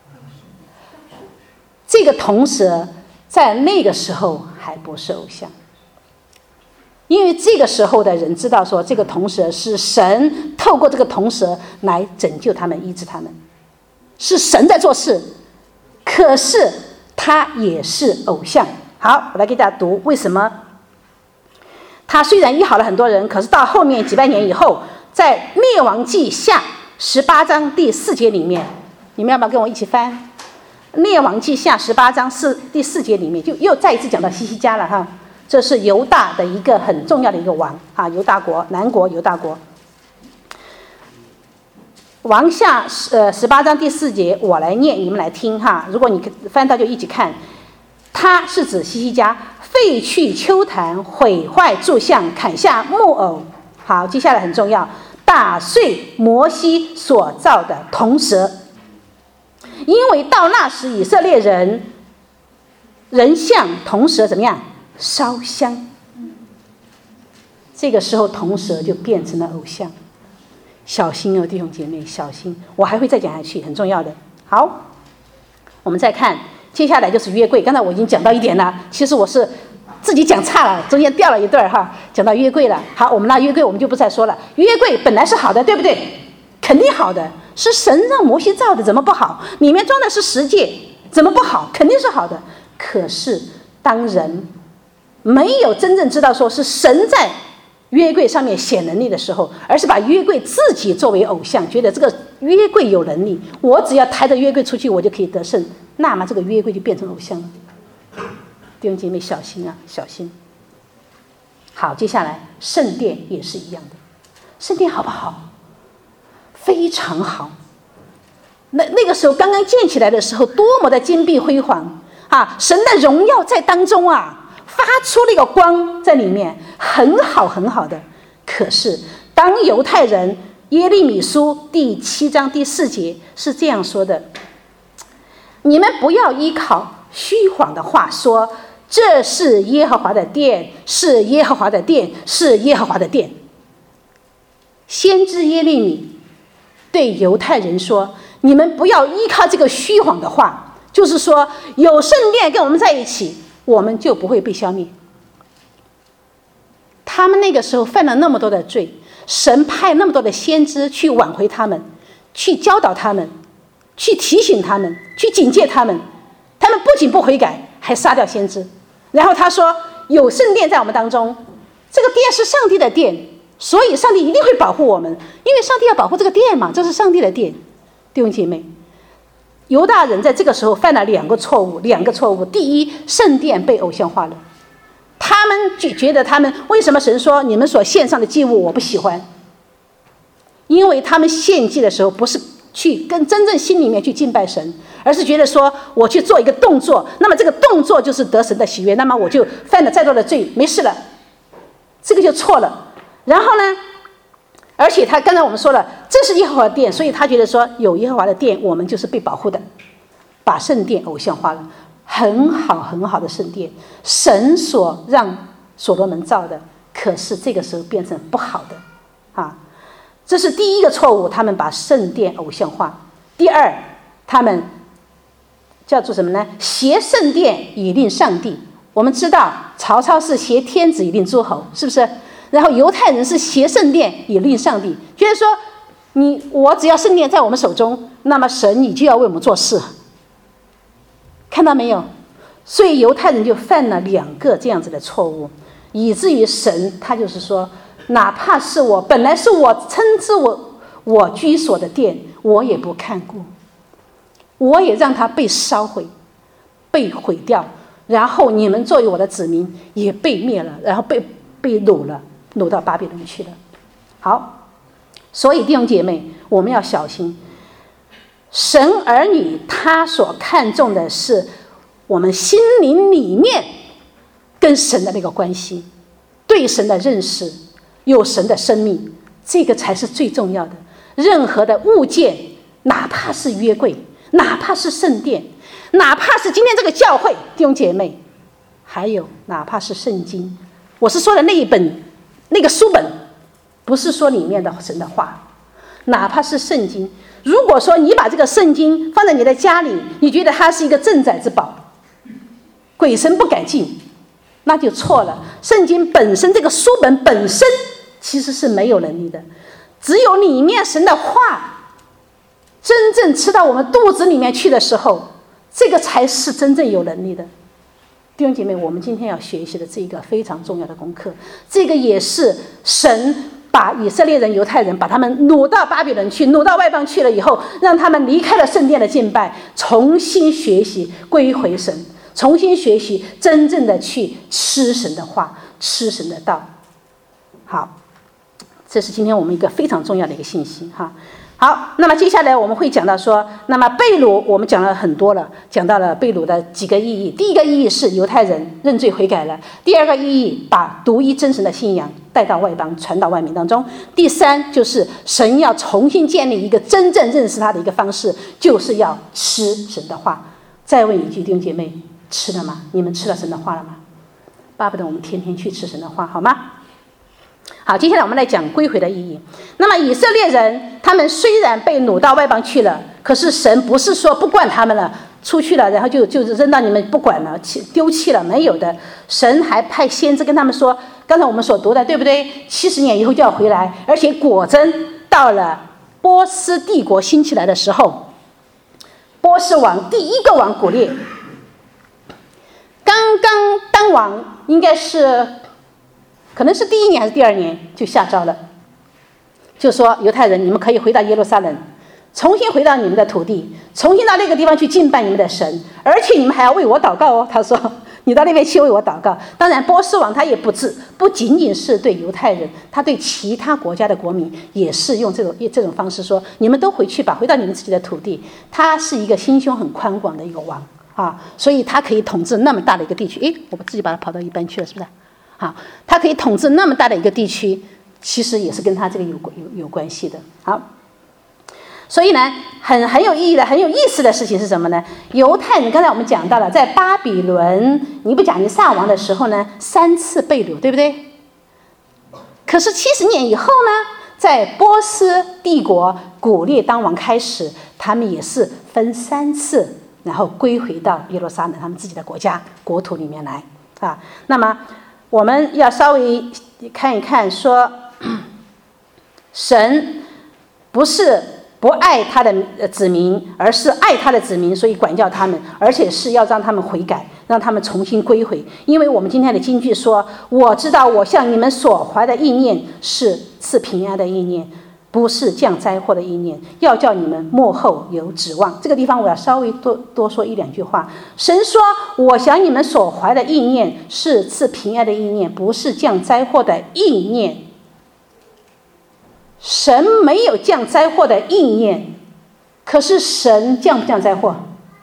这个铜蛇在那个时候还不是偶像，因为这个时候的人知道说，这个铜蛇是神透过这个铜蛇来拯救他们、医治他们，是神在做事，可是他也是偶像。好，我来给大家读为什么他虽然医好了很多人，可是到后面几百年以后，在列王记下18章第4节里面，你们要不要跟我一起翻？列王记下18章第4节里面就又再一次讲到西西家了这是犹大的一个很重要的一个王犹大国，南国犹大国。王下18章第4节我来念，你们来听如果你翻到就一起看。他是指西西家， 废去丘坛，毁坏柱像，砍下木偶。好，接下来很重要，打碎摩西所造的铜蛇，因为到那时以色列人向铜蛇怎么样烧香，这个时候铜蛇就变成了偶像。小心哦，弟兄姐妹，小心！我还会再讲下去，很重要的。好，我们再看，接下来就是约柜。刚才我已经讲到一点了，其实我是自己讲差了，中间掉了一段哈，讲到约柜了。好，我们那约柜我们就不再说了。约柜本来是好的，对不对？肯定好的，是神让摩西造的，怎么不好？里面装的是十诫，怎么不好？肯定是好的。可是当人没有真正知道说是神在约柜上面显能力的时候，而是把约柜自己作为偶像，觉得这个约柜有能力，我只要抬着约柜出去我就可以得胜，那么这个约柜就变成偶像了。弟兄姐妹，小心啊，小心！好，接下来圣殿也是一样的，圣殿好不好？非常好。那个时候刚刚建起来的时候，多么的金碧辉煌啊！神的荣耀在当中啊，发出了一个光在里面，很好很好的。可是当犹太人耶利米书第7章第4节是这样说的：你们不要依靠虚谎的话说，这是耶和华的殿，是耶和华的殿，是耶和华的殿。先知耶利米对犹太人说，你们不要依靠这个虚谎的话，就是说有圣殿跟我们在一起，我们就不会被消灭。他们那个时候犯了那么多的罪，神派那么多的先知去挽回他们，去教导他们，去提醒他们，去警戒他们，他们不仅不悔改，还杀掉先知。然后他说有圣殿在我们当中，这个殿是上帝的殿，所以上帝一定会保护我们，因为上帝要保护这个殿嘛，这是上帝的殿。弟兄姐妹，犹大人在这个时候犯了两个错误。第一，圣殿被偶像化了，他们就觉得他们为什么神说你们所献上的祭物我不喜欢？因为他们献祭的时候不是去跟真正心里面去敬拜神，而是觉得说我去做一个动作，那么这个动作就是得神的喜悦，那么我就犯了再多的罪没事了，这个就错了。然后呢，而且他刚才我们说了，这是耶和华的殿，所以他觉得说有耶和华的殿我们就是被保护的，把圣殿偶像化了。很好很好的圣殿，神所让所罗门造的，可是这个时候变成不好的啊，这是第一个错误，他们把圣殿偶像化。第二，他们叫做什么呢？挟圣殿以令上帝。我们知道曹操是挟天子以令诸侯，是不是？然后犹太人是挟圣殿以令上帝，觉得说我只要圣殿在我们手中，那么神你就要为我们做事。看到没有？所以犹太人就犯了两个这样子的错误，以至于神他就是说，哪怕是我本来是我称之我居所的殿，我也不看顾，我也让它被烧毁被毁掉，然后你们作为我的子民也被灭了，然后被掳到巴比伦去了。好，所以弟兄姐妹，我们要小心，神儿女他所看重的是我们心灵里面跟神的那个关系，对神的认识，有神的生命，这个才是最重要的。任何的物件，哪怕是约柜，哪怕是圣殿，哪怕是今天这个教会，弟兄姐妹，还有哪怕是圣经，我是说的那一本那个书本，不是说里面的神的话，哪怕是圣经。如果说你把这个圣经放在你的家里，你觉得它是一个镇宅之宝，鬼神不敢进，那就错了。圣经本身这个书本本身其实是没有能力的，只有里面神的话真正吃到我们肚子里面去的时候，这个才是真正有能力的。弟兄姐妹，我们今天要学习的这一个非常重要的功课，这个也是神把以色列人犹太人把他们掳到巴比伦去，掳到外邦去了以后，让他们离开了圣殿的敬拜，重新学习归回神，重新学习真正的去吃神的话，吃神的道。好，这是今天我们一个非常重要的一个信息哈。 好，那么接下来我们会讲到说，那么被掳我们讲了很多了，讲到了被掳的几个意义。第一个意义是犹太人认罪悔改了，第二个意义把独一真神的信仰带到外邦，传到万民当中，第三就是神要重新建立一个真正认识他的一个方式，就是要吃神的话。再问一句，弟兄姐妹，吃了吗？你们吃了神的话了吗？巴不得我们天天去吃神的话，好吗？好，接下来我们来讲归回的意义。那么以色列人他们虽然被掳到外邦去了，可是神不是说不管他们了，出去了然后就扔到你们不管了，丢弃了，没有的。神还派先知跟他们说，刚才我们所读的对不对？70年以后就要回来，而且果真到了波斯帝国兴起来的时候，波斯王第一个王古列刚刚当王，应该是可能是第1年还是第2年就下诏了，就说犹太人你们可以回到耶路撒冷，重新回到你们的土地，重新到那个地方去敬拜你们的神，而且你们还要为我祷告哦。他说你到那边去为我祷告。当然波斯王他也不仅仅是对犹太人，他对其他国家的国民也是用这种方式说，你们都回去吧，回到你们自己的土地。他是一个心胸很宽广的一个王啊，所以他可以统治那么大的一个地区。我自己把它跑到一半去了，是不是？好，他可以统治那么大的一个地区，其实也是跟他这个有关系的。好，所以呢，很有意义的、很有意思的事情是什么呢？犹太人刚才我们讲到了，在巴比伦尼布甲尼撒王的时候呢，3次被掳，对不对？可是70年以后呢，在波斯帝国古列当王开始，他们也是分3次，然后归回到耶路撒冷他们自己的国土里面来啊。那么我们要稍微看一看说，神不是不爱他的子民，而是爱他的子民，所以管教他们，而且是要让他们悔改，让他们重新归回。因为我们今天的经句说，我知道我向你们所怀的意念是赐平安的意念，不是降灾祸的意念，要叫你们末后有指望。这个地方我要稍微多说1-2句话。神说我想你们所怀的意念是赐平安的意念，不是降灾祸的意念。神没有降灾祸的意念，可是神降不降灾祸？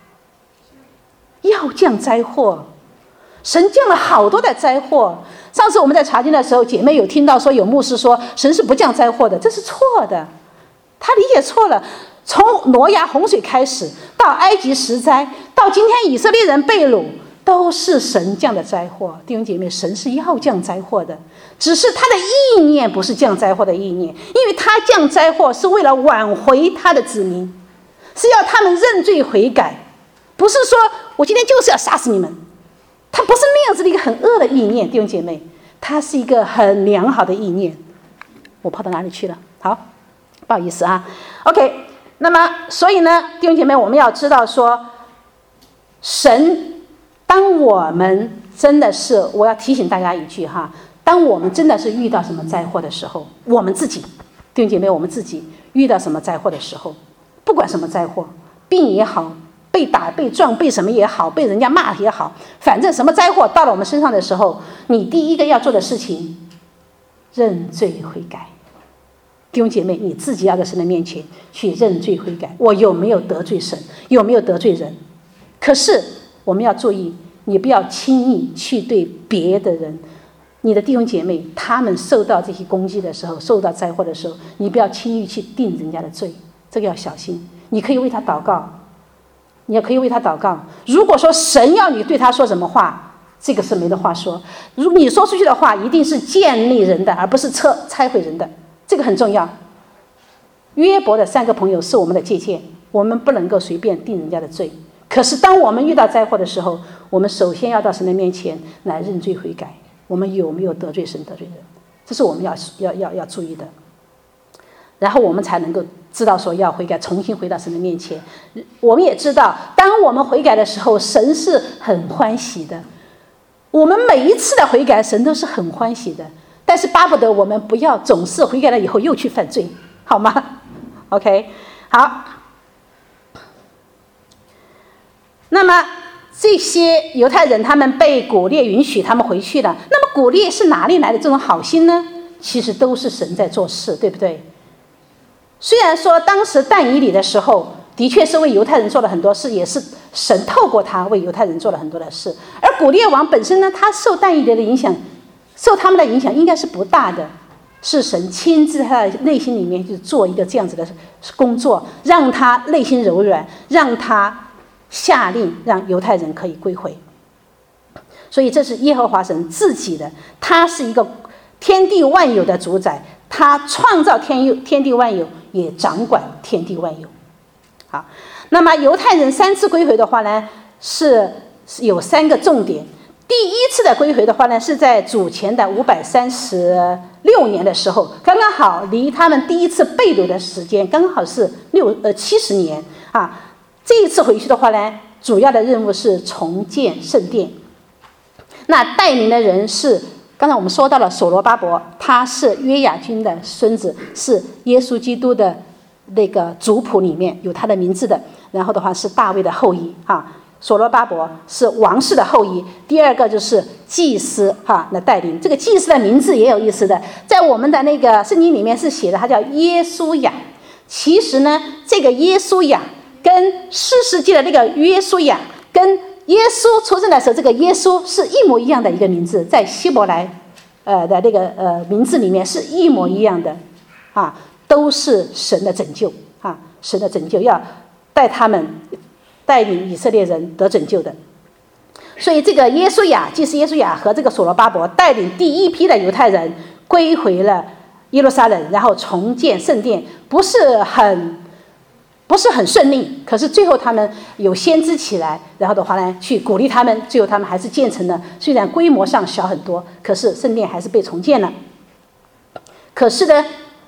要降灾祸。神降了好多的灾祸。上次我们在查经的时候，姐妹有听到说有牧师说神是不降灾祸的，这是错的，他理解错了。从挪亚洪水开始，到埃及10灾，到今天以色列人被掳，都是神降的灾祸。弟兄姐妹，神是要降灾祸的，只是他的意念不是降灾祸的意念，因为他降灾祸是为了挽回他的子民，是要他们认罪悔改，不是说我今天就是要杀死你们。他不是那样子的一个很恶的意念，弟兄姐妹，他是一个很良好的意念。我跑到哪里去了？好，不好意思啊。OK， 那么所以呢，弟兄姐妹，我们要知道说，神，当我们真的是，我要提醒大家一句哈，当我们真的是遇到什么灾祸的时候，我们自己，弟兄姐妹，我们自己遇到什么灾祸的时候，不管什么灾祸，病也好，被打被撞被什么也好，被人家骂也好，反正什么灾祸到了我们身上的时候，你第一个要做的事情，认罪悔改。弟兄姐妹，你自己要在神的面前去认罪悔改，我有没有得罪神，有没有得罪人？可是我们要注意，你不要轻易去对别的人，你的弟兄姐妹，他们受到这些攻击的时候，受到灾祸的时候，你不要轻易去定人家的罪，这个要小心。你可以为他祷告，你也可以为他祷告。如果说神要你对他说什么话，这个是没得话说。如果你说出去的话，一定是建立人的，而不是拆毁人的，这个很重要。约伯的3个朋友是我们的借鉴，我们不能够随便定人家的罪。可是当我们遇到灾祸的时候，我们首先要到神的面前来认罪悔改，我们有没有得罪神得罪人，这是我们要注意的。然后我们才能够知道说要悔改，重新回到神的面前。我们也知道，当我们悔改的时候，神是很欢喜的。我们每一次的悔改，神都是很欢喜的。但是巴不得我们不要总是悔改了以后又去犯罪，好吗 ？OK， 好。那么这些犹太人他们被古列允许他们回去了，那么古列是哪里来的这种好心呢？其实都是神在做事，对不对？ 虽然说当时但以理的时候的确是为犹太人做了很多事，也是神透过他为犹太人做了很多的事，而古列王本身呢，他受但以理的影响，受他们的影响应该是不大的，是神亲自在他的内心里面就做一个这样子的工作，让他内心柔软，让他下令让犹太人可以归回。所以这是耶和华神自己的，他是一个天地万有的主宰，他创造天地万有，也掌管天地万有。好，那么犹太人3次归回的话呢，是有3个重点。第一次的归回的话呢，是在主前的536年的时候，刚刚好离他们第一次被掳的时间刚好是70年啊。这一次回去的话呢，主要的任务是重建圣殿。那带领的人是刚才我们说到了所罗巴伯，他是约雅君的孙子，是耶稣基督的那个族谱里面有他的名字的，然后的话是大卫的后裔啊。所罗巴伯是王室的后裔。第二个就是祭司来带领，这个祭司的名字也有意思的，在我们的那个圣经里面是写的，他叫耶稣亚。其实呢，这个耶稣亚跟士师记的那个约书亚跟耶稣出生的时候这个耶稣是一模一样的一个名字，在希伯来的那个名字里面是一模一样的啊，都是神的拯救啊，神的拯救要带领以色列人得拯救的。所以这个耶稣亚，祭司耶稣亚和这个所罗巴伯带领第一批的犹太人归回了耶路撒冷，然后重建圣殿，不是很顺利，可是最后他们有先知起来，然后的话呢去鼓励他们，最后他们还是建成了，虽然规模上小很多，可是圣殿还是被重建了。可是呢，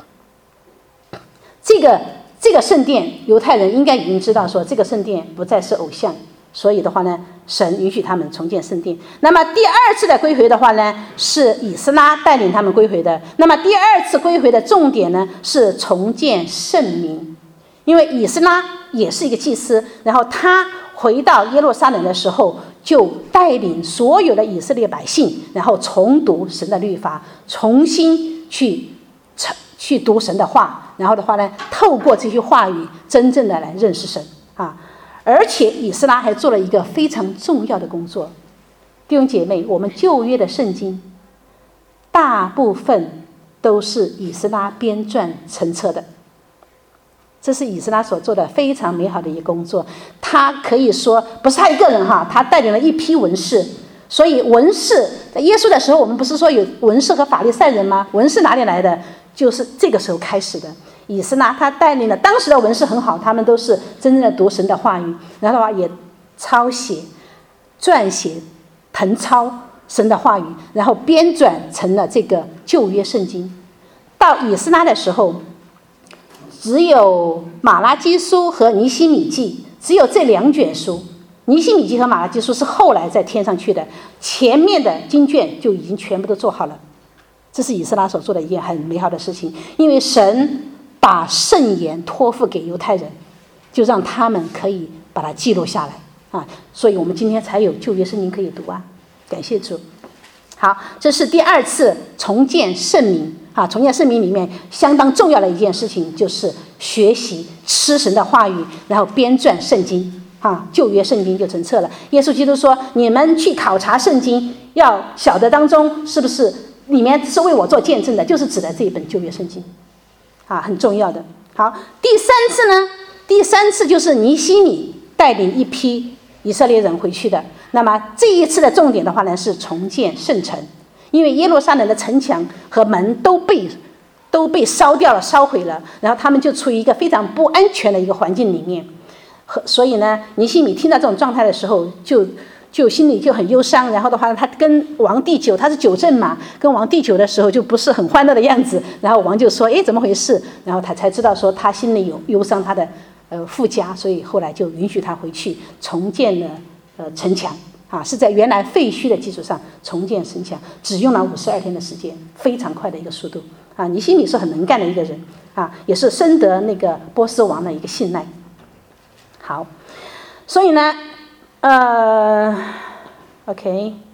这个圣殿，犹太人应该已经知道说这个圣殿不再是偶像，所以的话呢，神允许他们重建圣殿。那么第2次的归回的话呢，是以斯拉带领他们归回的。那么第2次归回的重点呢，是重建圣民，因为以斯拉也是一个祭司，然后他回到耶路撒冷的时候，就带领所有的以色列百姓，然后重读神的律法，重新去读神的话，然后的话呢，透过这些话语，真正的来认识神啊。而且以斯拉还做了一个非常重要的工作，弟兄姐妹，我们旧约的圣经大部分都是以斯拉编撰成册的，这是以斯拉所做的非常美好的一个工作。他可以说不是他一个人他带领了一批文士。所以文士在耶稣的时候，我们不是说有文士和法利赛人吗？文士哪里来的？就是这个时候开始的。以斯拉他带领了当时的文士很好，他们都是真正的读神的话语，然后的话也抄写、撰写、誊抄神的话语，然后编纂成了这个旧约圣经。到以斯拉的时候，只有马拉基书和尼希米记，只有这2卷书。尼希米记和马拉基书是后来再添上去的，前面的经卷就已经全部都做好了。这是以斯拉所做的一件很美好的事情，因为神把圣言托付给犹太人，就让他们可以把它记录下来啊，所以我们今天才有旧约圣经可以读啊，感谢主。好，这是第2次重建圣民啊，重建圣民里面相当重要的一件事情就是学习吃神的话语，然后编撰圣经啊，旧约圣经就成册了。耶稣基督说，你们去考察圣经，要晓得当中是不是里面是为我做见证的，就是指的这一本旧约圣经啊，很重要的。好，第3次呢，第3次就是尼希米带领一批以色列人回去的。那么这一次的重点的话呢，是重建圣城，因为耶路撒冷的城墙和门都被烧掉了、烧毁了，然后他们就处于一个非常不安全的一个环境里面。所以呢，尼希米听到这种状态的时候，就心里就很忧伤。然后的话，他跟王第9，他是9正嘛，跟王第9的时候就不是很欢乐的样子。然后王就说：“哎，怎么回事？”然后他才知道说他心里有忧伤，他的父家，所以后来就允许他回去重建了城墙啊，是在原来废墟的基础上重建城墙，只用了52天的时间，非常快的一个速度啊。尼希米是很能干的一个人啊，也是深得那个波斯王的一个信赖。好，所以呢，OK，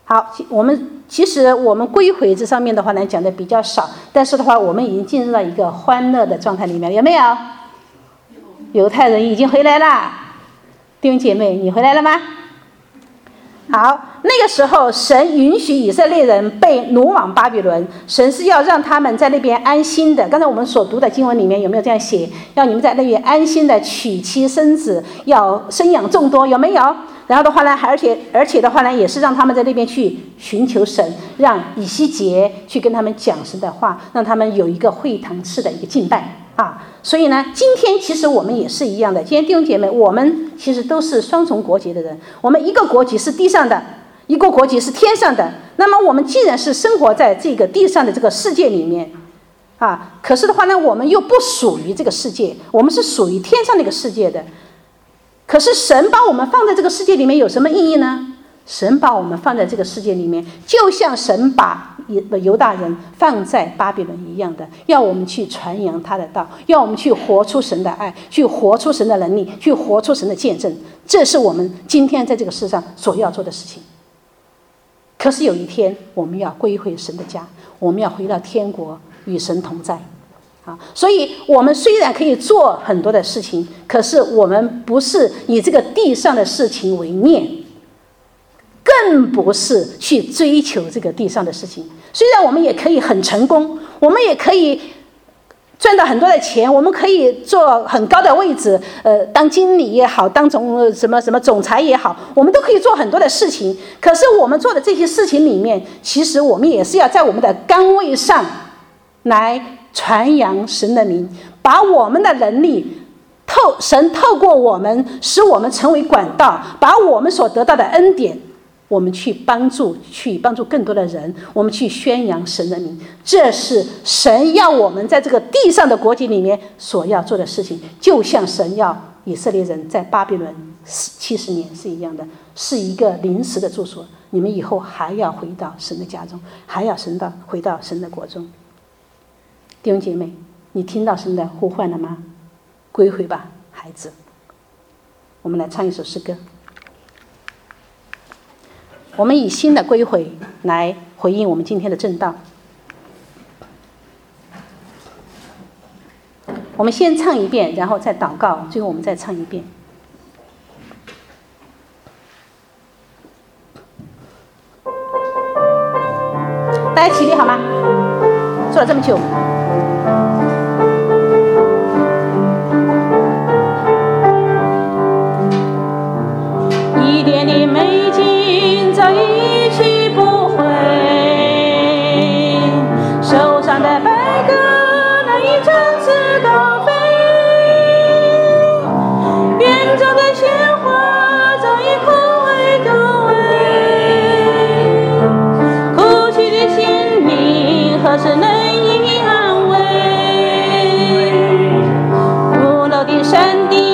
好，其实我们归回这上面的话呢讲的比较少，但是的话我们已经进入到一个欢乐的状态里面，有没有？犹太人已经回来了，弟兄姐妹，你回来了吗？好，那个时候神允许以色列人被掳往巴比伦，神是要让他们在那边安心的。刚才我们所读的经文里面有没有这样写？要你们在那边安心的娶妻生子，要生养众多，有没有？然后的话呢，而且的话呢，也是让他们在那边去寻求神，让以西结去跟他们讲神的话，让他们有一个会堂式的一个敬拜啊。所以呢，今天其实我们也是一样的。今天弟兄姐妹，我们其实都是双重国籍的人，我们一个国籍是地上的，一个国籍是天上的。那么我们既然是生活在这个地上的这个世界里面啊，可是的话呢，我们又不属于这个世界，我们是属于天上那个世界的。可是神把我们放在这个世界里面有什么意义呢？神把我们放在这个世界里面，就像神把犹大人放在巴比伦一样的，要我们去传扬他的道，要我们去活出神的爱，去活出神的能力，去活出神的见证。这是我们今天在这个世上所要做的事情。可是有一天我们要归回神的家，我们要回到天国与神同在啊，所以我们虽然可以做很多的事情，可是我们不是以这个地上的事情为念，更不是去追求这个地上的事情。虽然我们也可以很成功，我们也可以赚到很多的钱，我们可以做很高的位置，当经理也好，当什么总裁也好，我们都可以做很多的事情。可是我们做的这些事情里面，其实我们也是要在我们的岗位上来传扬神的名，把我们的能力神透过我们，使我们成为管道，把我们所得到的恩典，我们去帮助更多的人，我们去宣扬神的名。这是神要我们在这个地上的国籍里面所要做的事情，就像神要以色列人在巴比伦70年是一样的，是一个临时的住所。你们以后还要回到神的家中，还要回到神的国中。弟兄姐妹，你听到神的呼唤了吗？归回吧，孩子。我们来唱一首诗歌，我们以新的归回来回应我们今天的正道。我们先唱一遍，然后再祷告，最后我们再唱一遍。大家起立好吗？做了这么久。一点的美景早已去不回，手上的白鸽难以展翅高飞，远走的鲜花早已枯萎枯萎，哭泣的心灵何时能以安慰？古老的山顶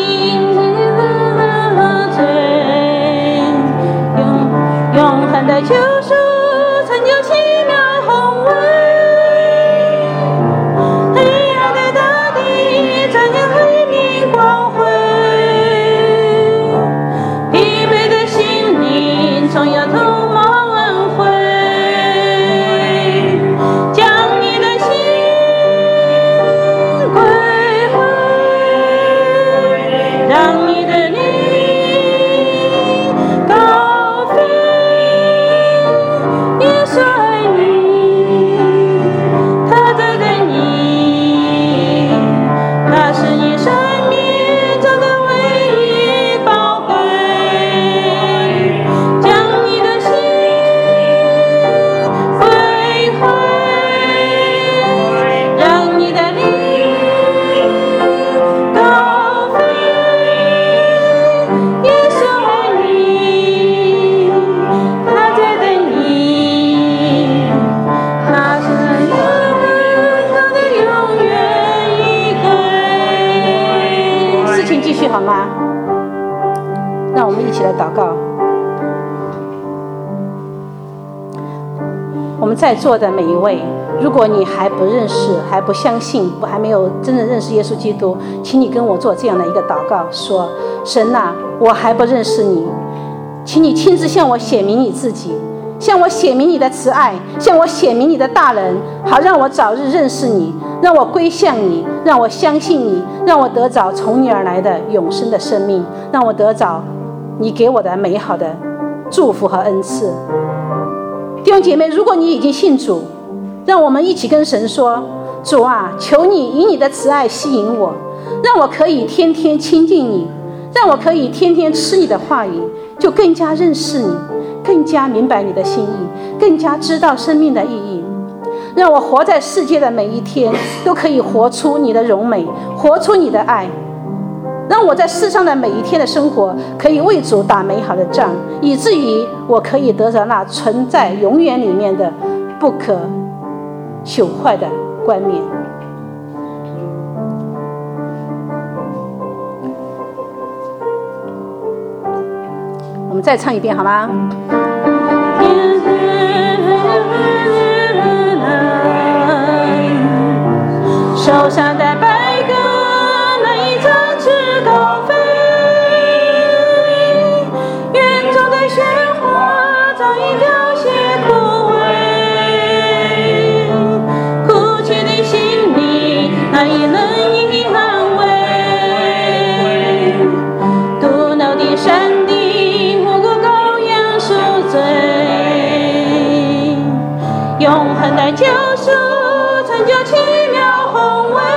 的救赎成就奇妙宏伟，黑暗的大地照耀黑明光辉，疲惫的心灵总要头毛挽回，将你的心归回，让你的好吗？让我们一起来祷告。我们在座的每一位，如果你还不认识，还不相信，还没有真正认识耶稣基督，请你跟我做这样的一个祷告，说：神啊，我还不认识你，请你亲自向我显明你自己， 向我显明你的慈爱，向我显明你的大能，好让我早日认识你，让我归向你，让我相信你，让我得着从你而来的永生的生命，让我得着你给我的美好的祝福和恩赐。弟兄姐妹，如果你已经信主，让我们一起跟神说：主啊，求你以你的慈爱吸引我，让我可以天天亲近你，让我可以天天吃你的话语，就更加认识你，更加明白你的心意，更加知道生命的意义。让我活在世界的每一天都可以活出你的荣美，活出你的爱。让我在世上的每一天的生活可以为主打美好的仗，以至于我可以得着那存在永远里面的不可朽坏的冠冕。我们再唱一遍好吗？手上的白鸽难以展翅高飞，园中的鲜花早已凋谢枯萎，哭泣的心里难以安慰，毒恼的山地无辜羔羊赎罪，永恒的救赎成就奇妙宏伟，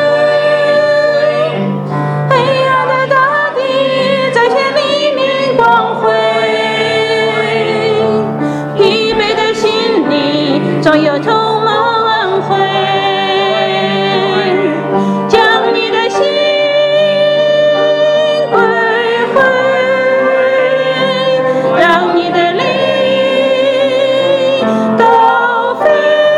黑暗的大地再现黎明光辉，疲惫的心里终有充满恩惠，将你的心归回，让你的灵高飞。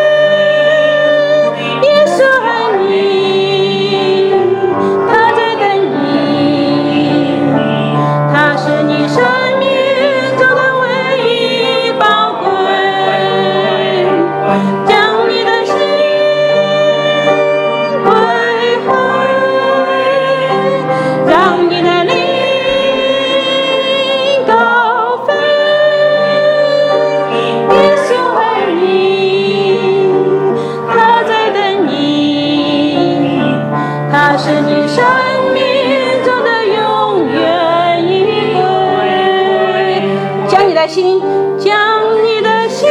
耶稣爱你，他在等你，他是你生命中的唯一宝贵，将你的心归回，让你的灵高飞。耶稣爱你，他在等你，他是你生命中的永远依归。将你的心，将你的心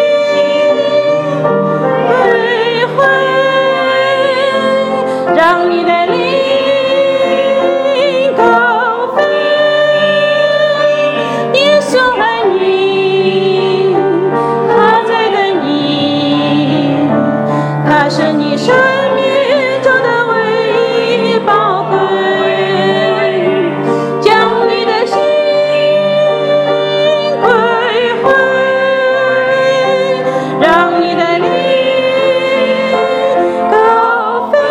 归回，让你的灵高飞。耶稣爱你，他在等你，他是你生命中的唯一宝贵，将你的心归回，让你的灵高飞。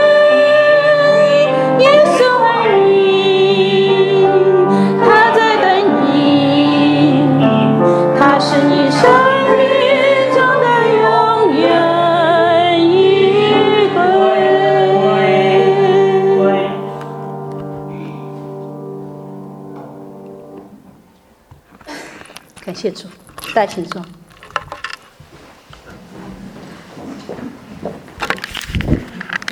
耶稣爱你，他在等你，他是你生命中的永远依归。感谢主，大家请坐。